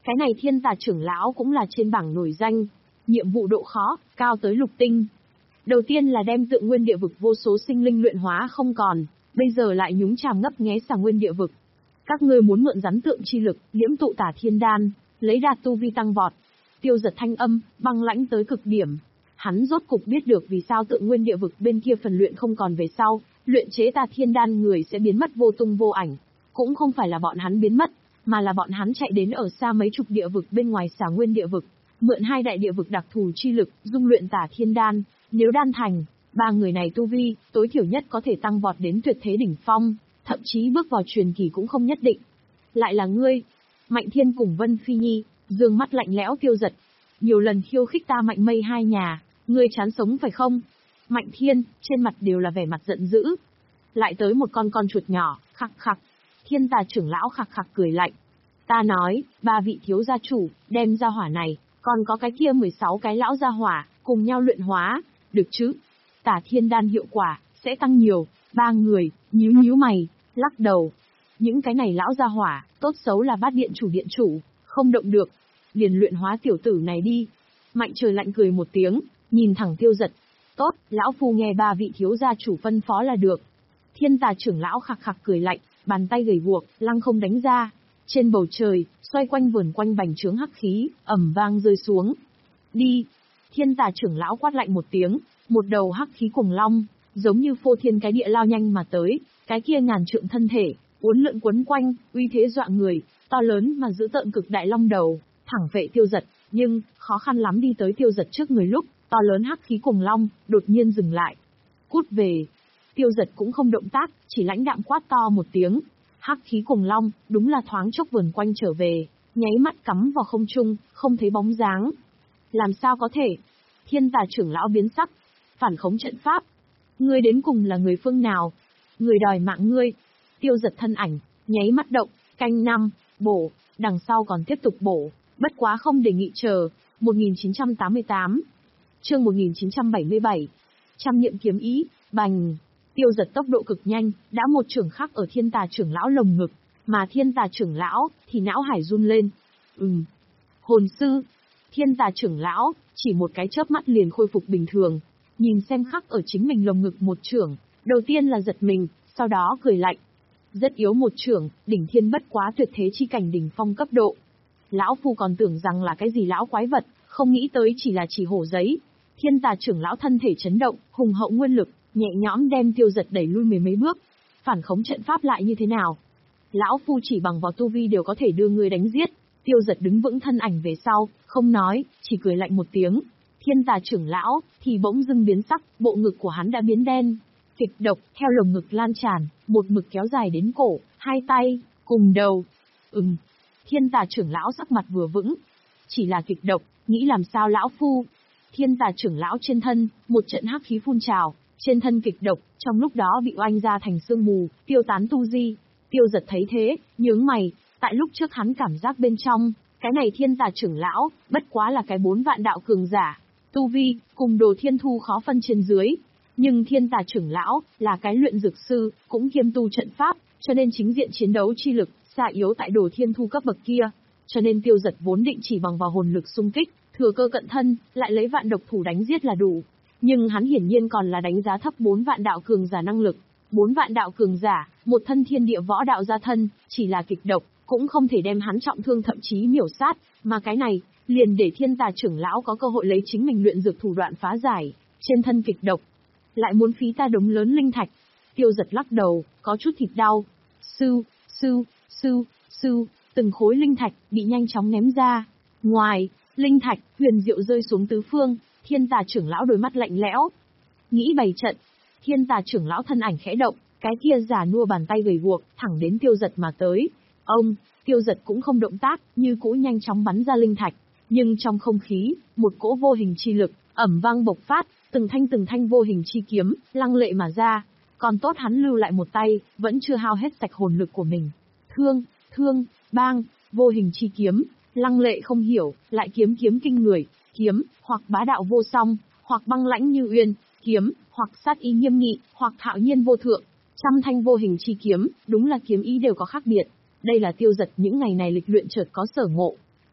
Cái này thiên tà trưởng lão cũng là trên bảng nổi danh, nhiệm vụ độ khó, cao tới lục tinh. Đầu tiên là đem tượng nguyên địa vực vô số sinh linh luyện hóa không còn, bây giờ lại nhúng chàm ngấp nghé xà nguyên địa vực. Các ngươi muốn mượn rắn tượng chi lực, liễm tụ tả thiên đan, lấy đạt tu vi tăng vọt. Tiêu Giật thanh âm, băng lãnh tới cực điểm. Hắn rốt cục biết được vì sao tượng nguyên địa vực bên kia phần luyện không còn về sau, luyện chế tà thiên đan người sẽ biến mất vô tung vô ảnh. Cũng không phải là bọn hắn biến mất, mà là bọn hắn chạy đến ở xa mấy chục địa vực bên ngoài xà nguyên địa vực, mượn hai đại địa vực đặc thù chi lực, dung luyện tả thiên đan. Nếu đan thành, ba người này tu vi, tối thiểu nhất có thể tăng vọt đến tuyệt thế đỉnh phong, thậm chí bước vào truyền kỳ cũng không nhất định. Lại là ngươi, Mạnh Thiên cùng Vân Phi Nhi, dương mắt lạnh lẽo Tiêu Giật. Nhiều lần khiêu khích ta Mạnh Mây hai nhà, ngươi chán sống phải không? Mạnh Thiên, trên mặt đều là vẻ mặt giận dữ. Lại tới một con con chuột nhỏ, khặc khặc. Thiên tà trưởng lão khặc khặc cười lạnh. Ta nói, ba vị thiếu gia chủ, đem ra hỏa này, còn có cái kia mười sáu cái lão gia hỏa, cùng nhau luyện hóa, được chứ? Tả thiên đan hiệu quả, sẽ tăng nhiều. Ba người, nhíu nhíu mày, lắc đầu. Những cái này lão gia hỏa, tốt xấu là bát điện chủ điện chủ, không động được. Liền luyện hóa tiểu tử này đi. Mạnh Trời lạnh cười một tiếng, nhìn thẳng Tiêu Giật. Tốt, lão phu nghe ba vị thiếu gia chủ phân phó là được. Thiên tà trưởng lão khặc khặc cười lạnh, bàn tay gầy guộc, lăng không đánh ra. Trên bầu trời, xoay quanh vườn quanh bành trướng hắc khí, ầm vang rơi xuống. Đi! Thiên tà trưởng lão quát lạnh một tiếng, một đầu hắc khí cùng long, giống như phô thiên cái địa lao nhanh mà tới, cái kia ngàn trượng thân thể, uốn lượn quấn quanh, uy thế dọa người, to lớn mà giữ tợn cực đại long đầu, thẳng vệ Tiêu Giật, nhưng, khó khăn lắm đi tới Tiêu Giật trước người lúc, to lớn hắc khí cùng long, đột nhiên dừng lại. Cút về! Tiêu Giật cũng không động tác, chỉ lãnh đạm quát to một tiếng. Hắc khí cùng long, đúng là thoáng chốc vườn quanh trở về, nháy mắt cắm vào không trung, không thấy bóng dáng. Làm sao có thể? Thiên tà trưởng lão biến sắc. Phản khống trận pháp. Ngươi đến cùng là người phương nào? Người đòi mạng ngươi. Tiêu Giật thân ảnh, nháy mắt động, canh năm, bổ, đằng sau còn tiếp tục bổ, bất quá không đề nghị chờ. một nghìn chín trăm tám mươi tám. Chương một nghìn chín trăm bảy mươi bảy. Trăm niệm kiếm ý, bành. Tiêu Giật tốc độ cực nhanh, đã một trưởng khắc ở thiên tà trưởng lão lồng ngực, mà thiên tà trưởng lão, thì não hải run lên. Ừm. Hồn sư. Thiên tà trưởng lão, chỉ một cái chớp mắt liền khôi phục bình thường. Nhìn xem khắc ở chính mình lồng ngực một trưởng, đầu tiên là giật mình, sau đó cười lạnh. Rất yếu một trưởng, đỉnh thiên bất quá tuyệt thế chi cảnh đỉnh phong cấp độ. Lão phu còn tưởng rằng là cái gì lão quái vật, không nghĩ tới chỉ là chỉ hổ giấy. Thiên tà trưởng lão thân thể chấn động, hùng hậu nguyên lực, nhẹ nhõm đem Tiêu Giật đẩy lui mười mấy bước. Phản khống trận pháp lại như thế nào? Lão phu chỉ bằng vào tu vi đều có thể đưa người đánh giết. Tiêu Giật đứng vững thân ảnh về sau, không nói, chỉ cười lạnh một tiếng. Thiên tà trưởng lão, thì bỗng dưng biến sắc, bộ ngực của hắn đã biến đen. Kịch độc, theo lồng ngực lan tràn, một mực kéo dài đến cổ, hai tay, cùng đầu. Ừm. Thiên tà trưởng lão sắc mặt vừa vững. Chỉ là kịch độc, nghĩ làm sao lão phu? Thiên tà trưởng lão trên thân, một trận hắc khí phun trào, trên thân kịch độc, trong lúc đó bị oanh ra thành sương mù, tiêu tán tu di. Tiêu Giật thấy thế, nhướng mày, tại lúc trước hắn cảm giác bên trong, cái này thiên tà trưởng lão, bất quá là cái bốn vạn đạo cường giả. Tu vi, cùng Đồ Thiên Thu khó phân trên dưới. Nhưng thiên tà trưởng lão, là cái luyện dược sư, cũng kiêm tu trận pháp, cho nên chính diện chiến đấu chi lực, xa yếu tại Đồ Thiên Thu cấp bậc kia. Cho nên Tiêu Giật vốn định chỉ bằng vào hồn lực xung kích, thừa cơ cận thân, lại lấy vạn độc thủ đánh giết là đủ. Nhưng hắn hiển nhiên còn là đánh giá thấp bốn vạn đạo cường giả năng lực. Bốn vạn đạo cường giả, một thân thiên địa võ đạo gia thân, chỉ là kịch độc, cũng không thể đem hắn trọng thương thậm chí miểu sát, mà cái này, liền để thiên tà trưởng lão có cơ hội lấy chính mình luyện dược thủ đoạn phá giải, trên thân kịch độc. Lại muốn phí ta đống lớn linh thạch. Tiêu Giật lắc đầu, có chút thịt đau. Sưu, sưu, sưu, sưu, từng khối linh thạch, bị nhanh chóng ném ra. Ngoài, linh thạch, huyền diệu rơi xuống tứ phương, thiên tà trưởng lão đôi mắt lạnh lẽo. Nghĩ bày trận, thiên tà trưởng lão thân ảnh khẽ động, cái kia giả nua bàn tay gầy guộc, thẳng đến Tiêu Giật mà tới. Ông, Tiêu Giật cũng không động tác, như cũ nhanh chóng bắn ra linh thạch. Nhưng trong không khí, một cỗ vô hình chi lực, ẩm vang bộc phát, từng thanh từng thanh vô hình chi kiếm, lăng lệ mà ra. Còn tốt hắn lưu lại một tay, vẫn chưa hao hết sạch hồn lực của mình. Thương, thương, bang, vô hình chi kiếm, lăng lệ không hiểu, lại kiếm kiếm kinh người, kiếm, hoặc bá đạo vô song, hoặc băng lãnh như uyên, kiếm, hoặc sát ý nghiêm nghị, hoặc thạo nhiên vô thượng. Trăm thanh vô hình chi kiếm, đúng là kiếm ý đều có khác biệt. Đây là Tiêu Giật những ngày này lịch luyện chợt có sở ngộ.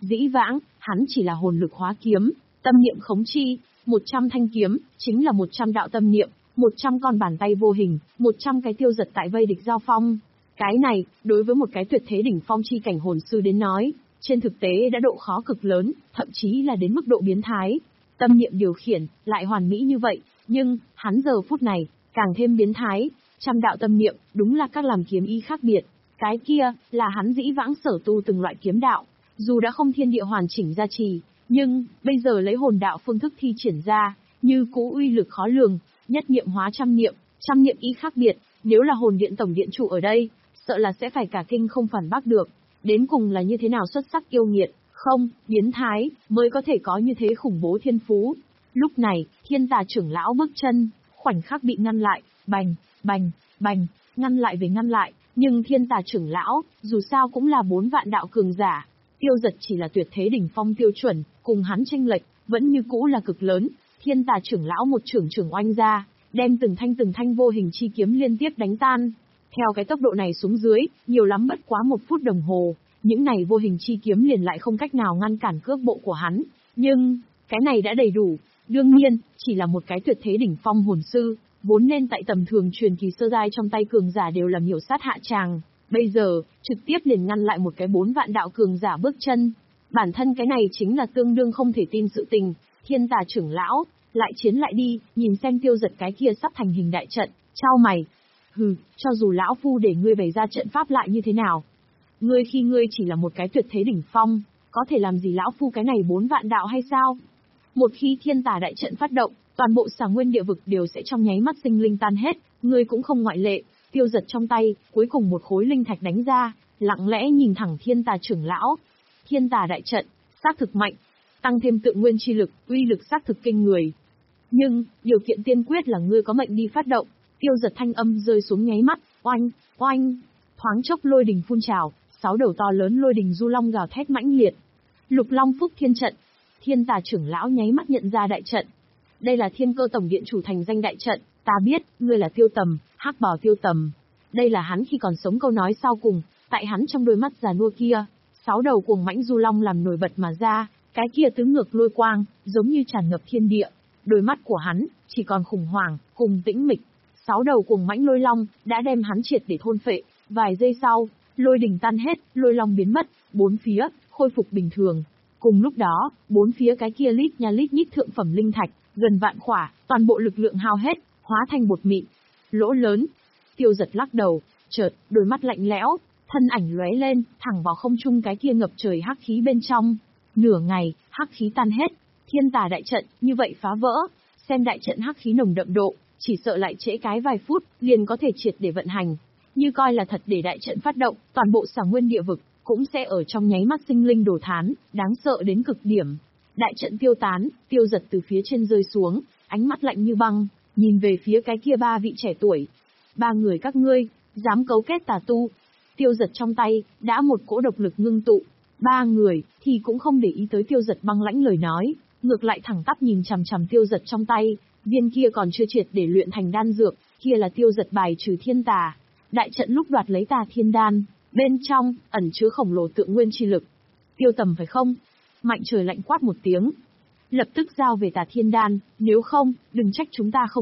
Dĩ vãng, hắn chỉ là hồn lực hóa kiếm, tâm niệm khống chi, một trăm thanh kiếm, chính là một trăm đạo tâm niệm, một trăm con bàn tay vô hình, một trăm cái tiêu giật tại vây địch giao phong. Cái này, đối với một cái tuyệt thế đỉnh phong chi cảnh hồn sư đến nói, trên thực tế đã độ khó cực lớn, thậm chí là đến mức độ biến thái. Tâm niệm điều khiển, lại hoàn mỹ như vậy, nhưng, hắn giờ phút này, càng thêm biến thái, trăm đạo tâm niệm, đúng là các làm kiếm ý khác biệt. Cái kia, là hắn dĩ vãng sở tu từng loại kiếm đạo, dù đã không thiên địa hoàn chỉnh gia trì, nhưng, bây giờ lấy hồn đạo phương thức thi triển ra, như cũ uy lực khó lường, nhất niệm hóa trăm niệm, trăm niệm ý khác biệt, nếu là hồn điện tổng điện chủ ở đây, sợ là sẽ phải cả kinh không phản bác được. Đến cùng là như thế nào xuất sắc yêu nghiệt, không, biến thái, mới có thể có như thế khủng bố thiên phú. Lúc này, Thiên Tà trưởng lão bước chân, khoảnh khắc bị ngăn lại, bành, bành, bành, ngăn lại về ngăn lại, nhưng Thiên Tà trưởng lão, dù sao cũng là bốn vạn đạo cường giả, Tiêu Giật chỉ là tuyệt thế đỉnh phong tiêu chuẩn, cùng hắn chênh lệch, vẫn như cũ là cực lớn. Thiên Tà trưởng lão một trưởng trưởng oanh ra, đem từng thanh từng thanh vô hình chi kiếm liên tiếp đánh tan. Theo cái tốc độ này xuống dưới, nhiều lắm bất quá một phút đồng hồ, những này vô hình chi kiếm liền lại không cách nào ngăn cản cước bộ của hắn. Nhưng, cái này đã đầy đủ. Đương nhiên, chỉ là một cái tuyệt thế đỉnh phong hồn sư, vốn nên tại tầm thường truyền kỳ sơ giai trong tay cường giả đều là miểu sát hạ tràng. Bây giờ, trực tiếp liền ngăn lại một cái bốn vạn đạo cường giả bước chân. Bản thân cái này chính là tương đương không thể tin sự tình. Thiên Tà trưởng lão, lại chiến lại đi, nhìn xem Tiêu Giật cái kia sắp thành hình đại trận, chau mày. Hừ, cho dù lão phu để ngươi bày ra trận pháp lại như thế nào? Ngươi khi ngươi chỉ là một cái tuyệt thế đỉnh phong, có thể làm gì lão phu cái này bốn vạn đạo hay sao? Một khi Thiên Tà đại trận phát động, toàn bộ Xà Nguyên địa vực đều sẽ trong nháy mắt sinh linh tan hết, ngươi cũng không ngoại lệ. Tiêu Giật trong tay, cuối cùng một khối linh thạch đánh ra, lặng lẽ nhìn thẳng Thiên Tà trưởng lão. Thiên Tà đại trận, xác thực mạnh, tăng thêm tự nguyên chi lực, uy lực xác thực kinh người. Nhưng, điều kiện tiên quyết là ngươi có mệnh đi phát động. Tiêu Giật thanh âm rơi xuống nháy mắt, oanh, oanh, thoáng chốc lôi đình phun trào, sáu đầu to lớn lôi đình du long gào thét mãnh liệt. Lục Long Phúc Thiên trận, Thiên Tà trưởng lão nháy mắt nhận ra đại trận. Đây là Thiên Cơ tổng điện chủ thành danh đại trận, ta biết, ngươi là Tiêu Tầm, hắc bào Tiêu Tầm. Đây là hắn khi còn sống câu nói sau cùng, tại hắn trong đôi mắt già nua kia, sáu đầu cuồng mãnh du long làm nổi bật mà ra, cái kia tứ ngược lôi quang, giống như tràn ngập thiên địa. Đôi mắt của hắn, chỉ còn khủng hoảng, cùng tĩnh mịch. Sáu đầu cuồng mãnh lôi long, đã đem hắn triệt để thôn phệ. Vài giây sau, lôi đình tan hết, lôi long biến mất, bốn phía, khôi phục bình thường. Cùng lúc đó, bốn phía cái kia lít nha lít nhít thượng phẩm linh thạch, gần vạn khỏa, toàn bộ lực lượng hao hết, hóa thành bột mịn. Lỗ lớn. Tiêu Giật lắc đầu, chợt, đôi mắt lạnh lẽo, thân ảnh lóe lên, thẳng vào không trung cái kia ngập trời hắc khí bên trong. Nửa ngày, hắc khí tan hết. Thiên Tà đại trận, như vậy phá vỡ. Xem đại trận hắc khí nồng đậm độ, chỉ sợ lại trễ cái vài phút, liền có thể triệt để vận hành. Như coi là thật để đại trận phát động, toàn bộ Xà Nguyên địa vực, cũng sẽ ở trong nháy mắt sinh linh đổ thán, đáng sợ đến cực điểm. Đại trận tiêu tán, Tiêu Giật từ phía trên rơi xuống, ánh mắt lạnh như băng, nhìn về phía cái kia ba vị trẻ tuổi. Ba người các ngươi, dám cấu kết tà tu. Tiêu Giật trong tay, đã một cỗ độc lực ngưng tụ. Ba người, thì cũng không để ý tới Tiêu Giật băng lãnh lời nói, ngược lại thẳng tắp nhìn chằm chằm Tiêu Giật trong tay, viên kia còn chưa triệt để luyện thành đan dược, kia là Tiêu Giật bài trừ thiên tà. Đại trận lúc đoạt lấy tà thiên đan, bên trong, ẩn chứa khổng lồ tượng nguyên chi lực. Tiêu Tầm phải không? Mạnh trời lạnh quát một tiếng. Lập tức giao về tà thiên đan, nếu không, đừng trách chúng ta không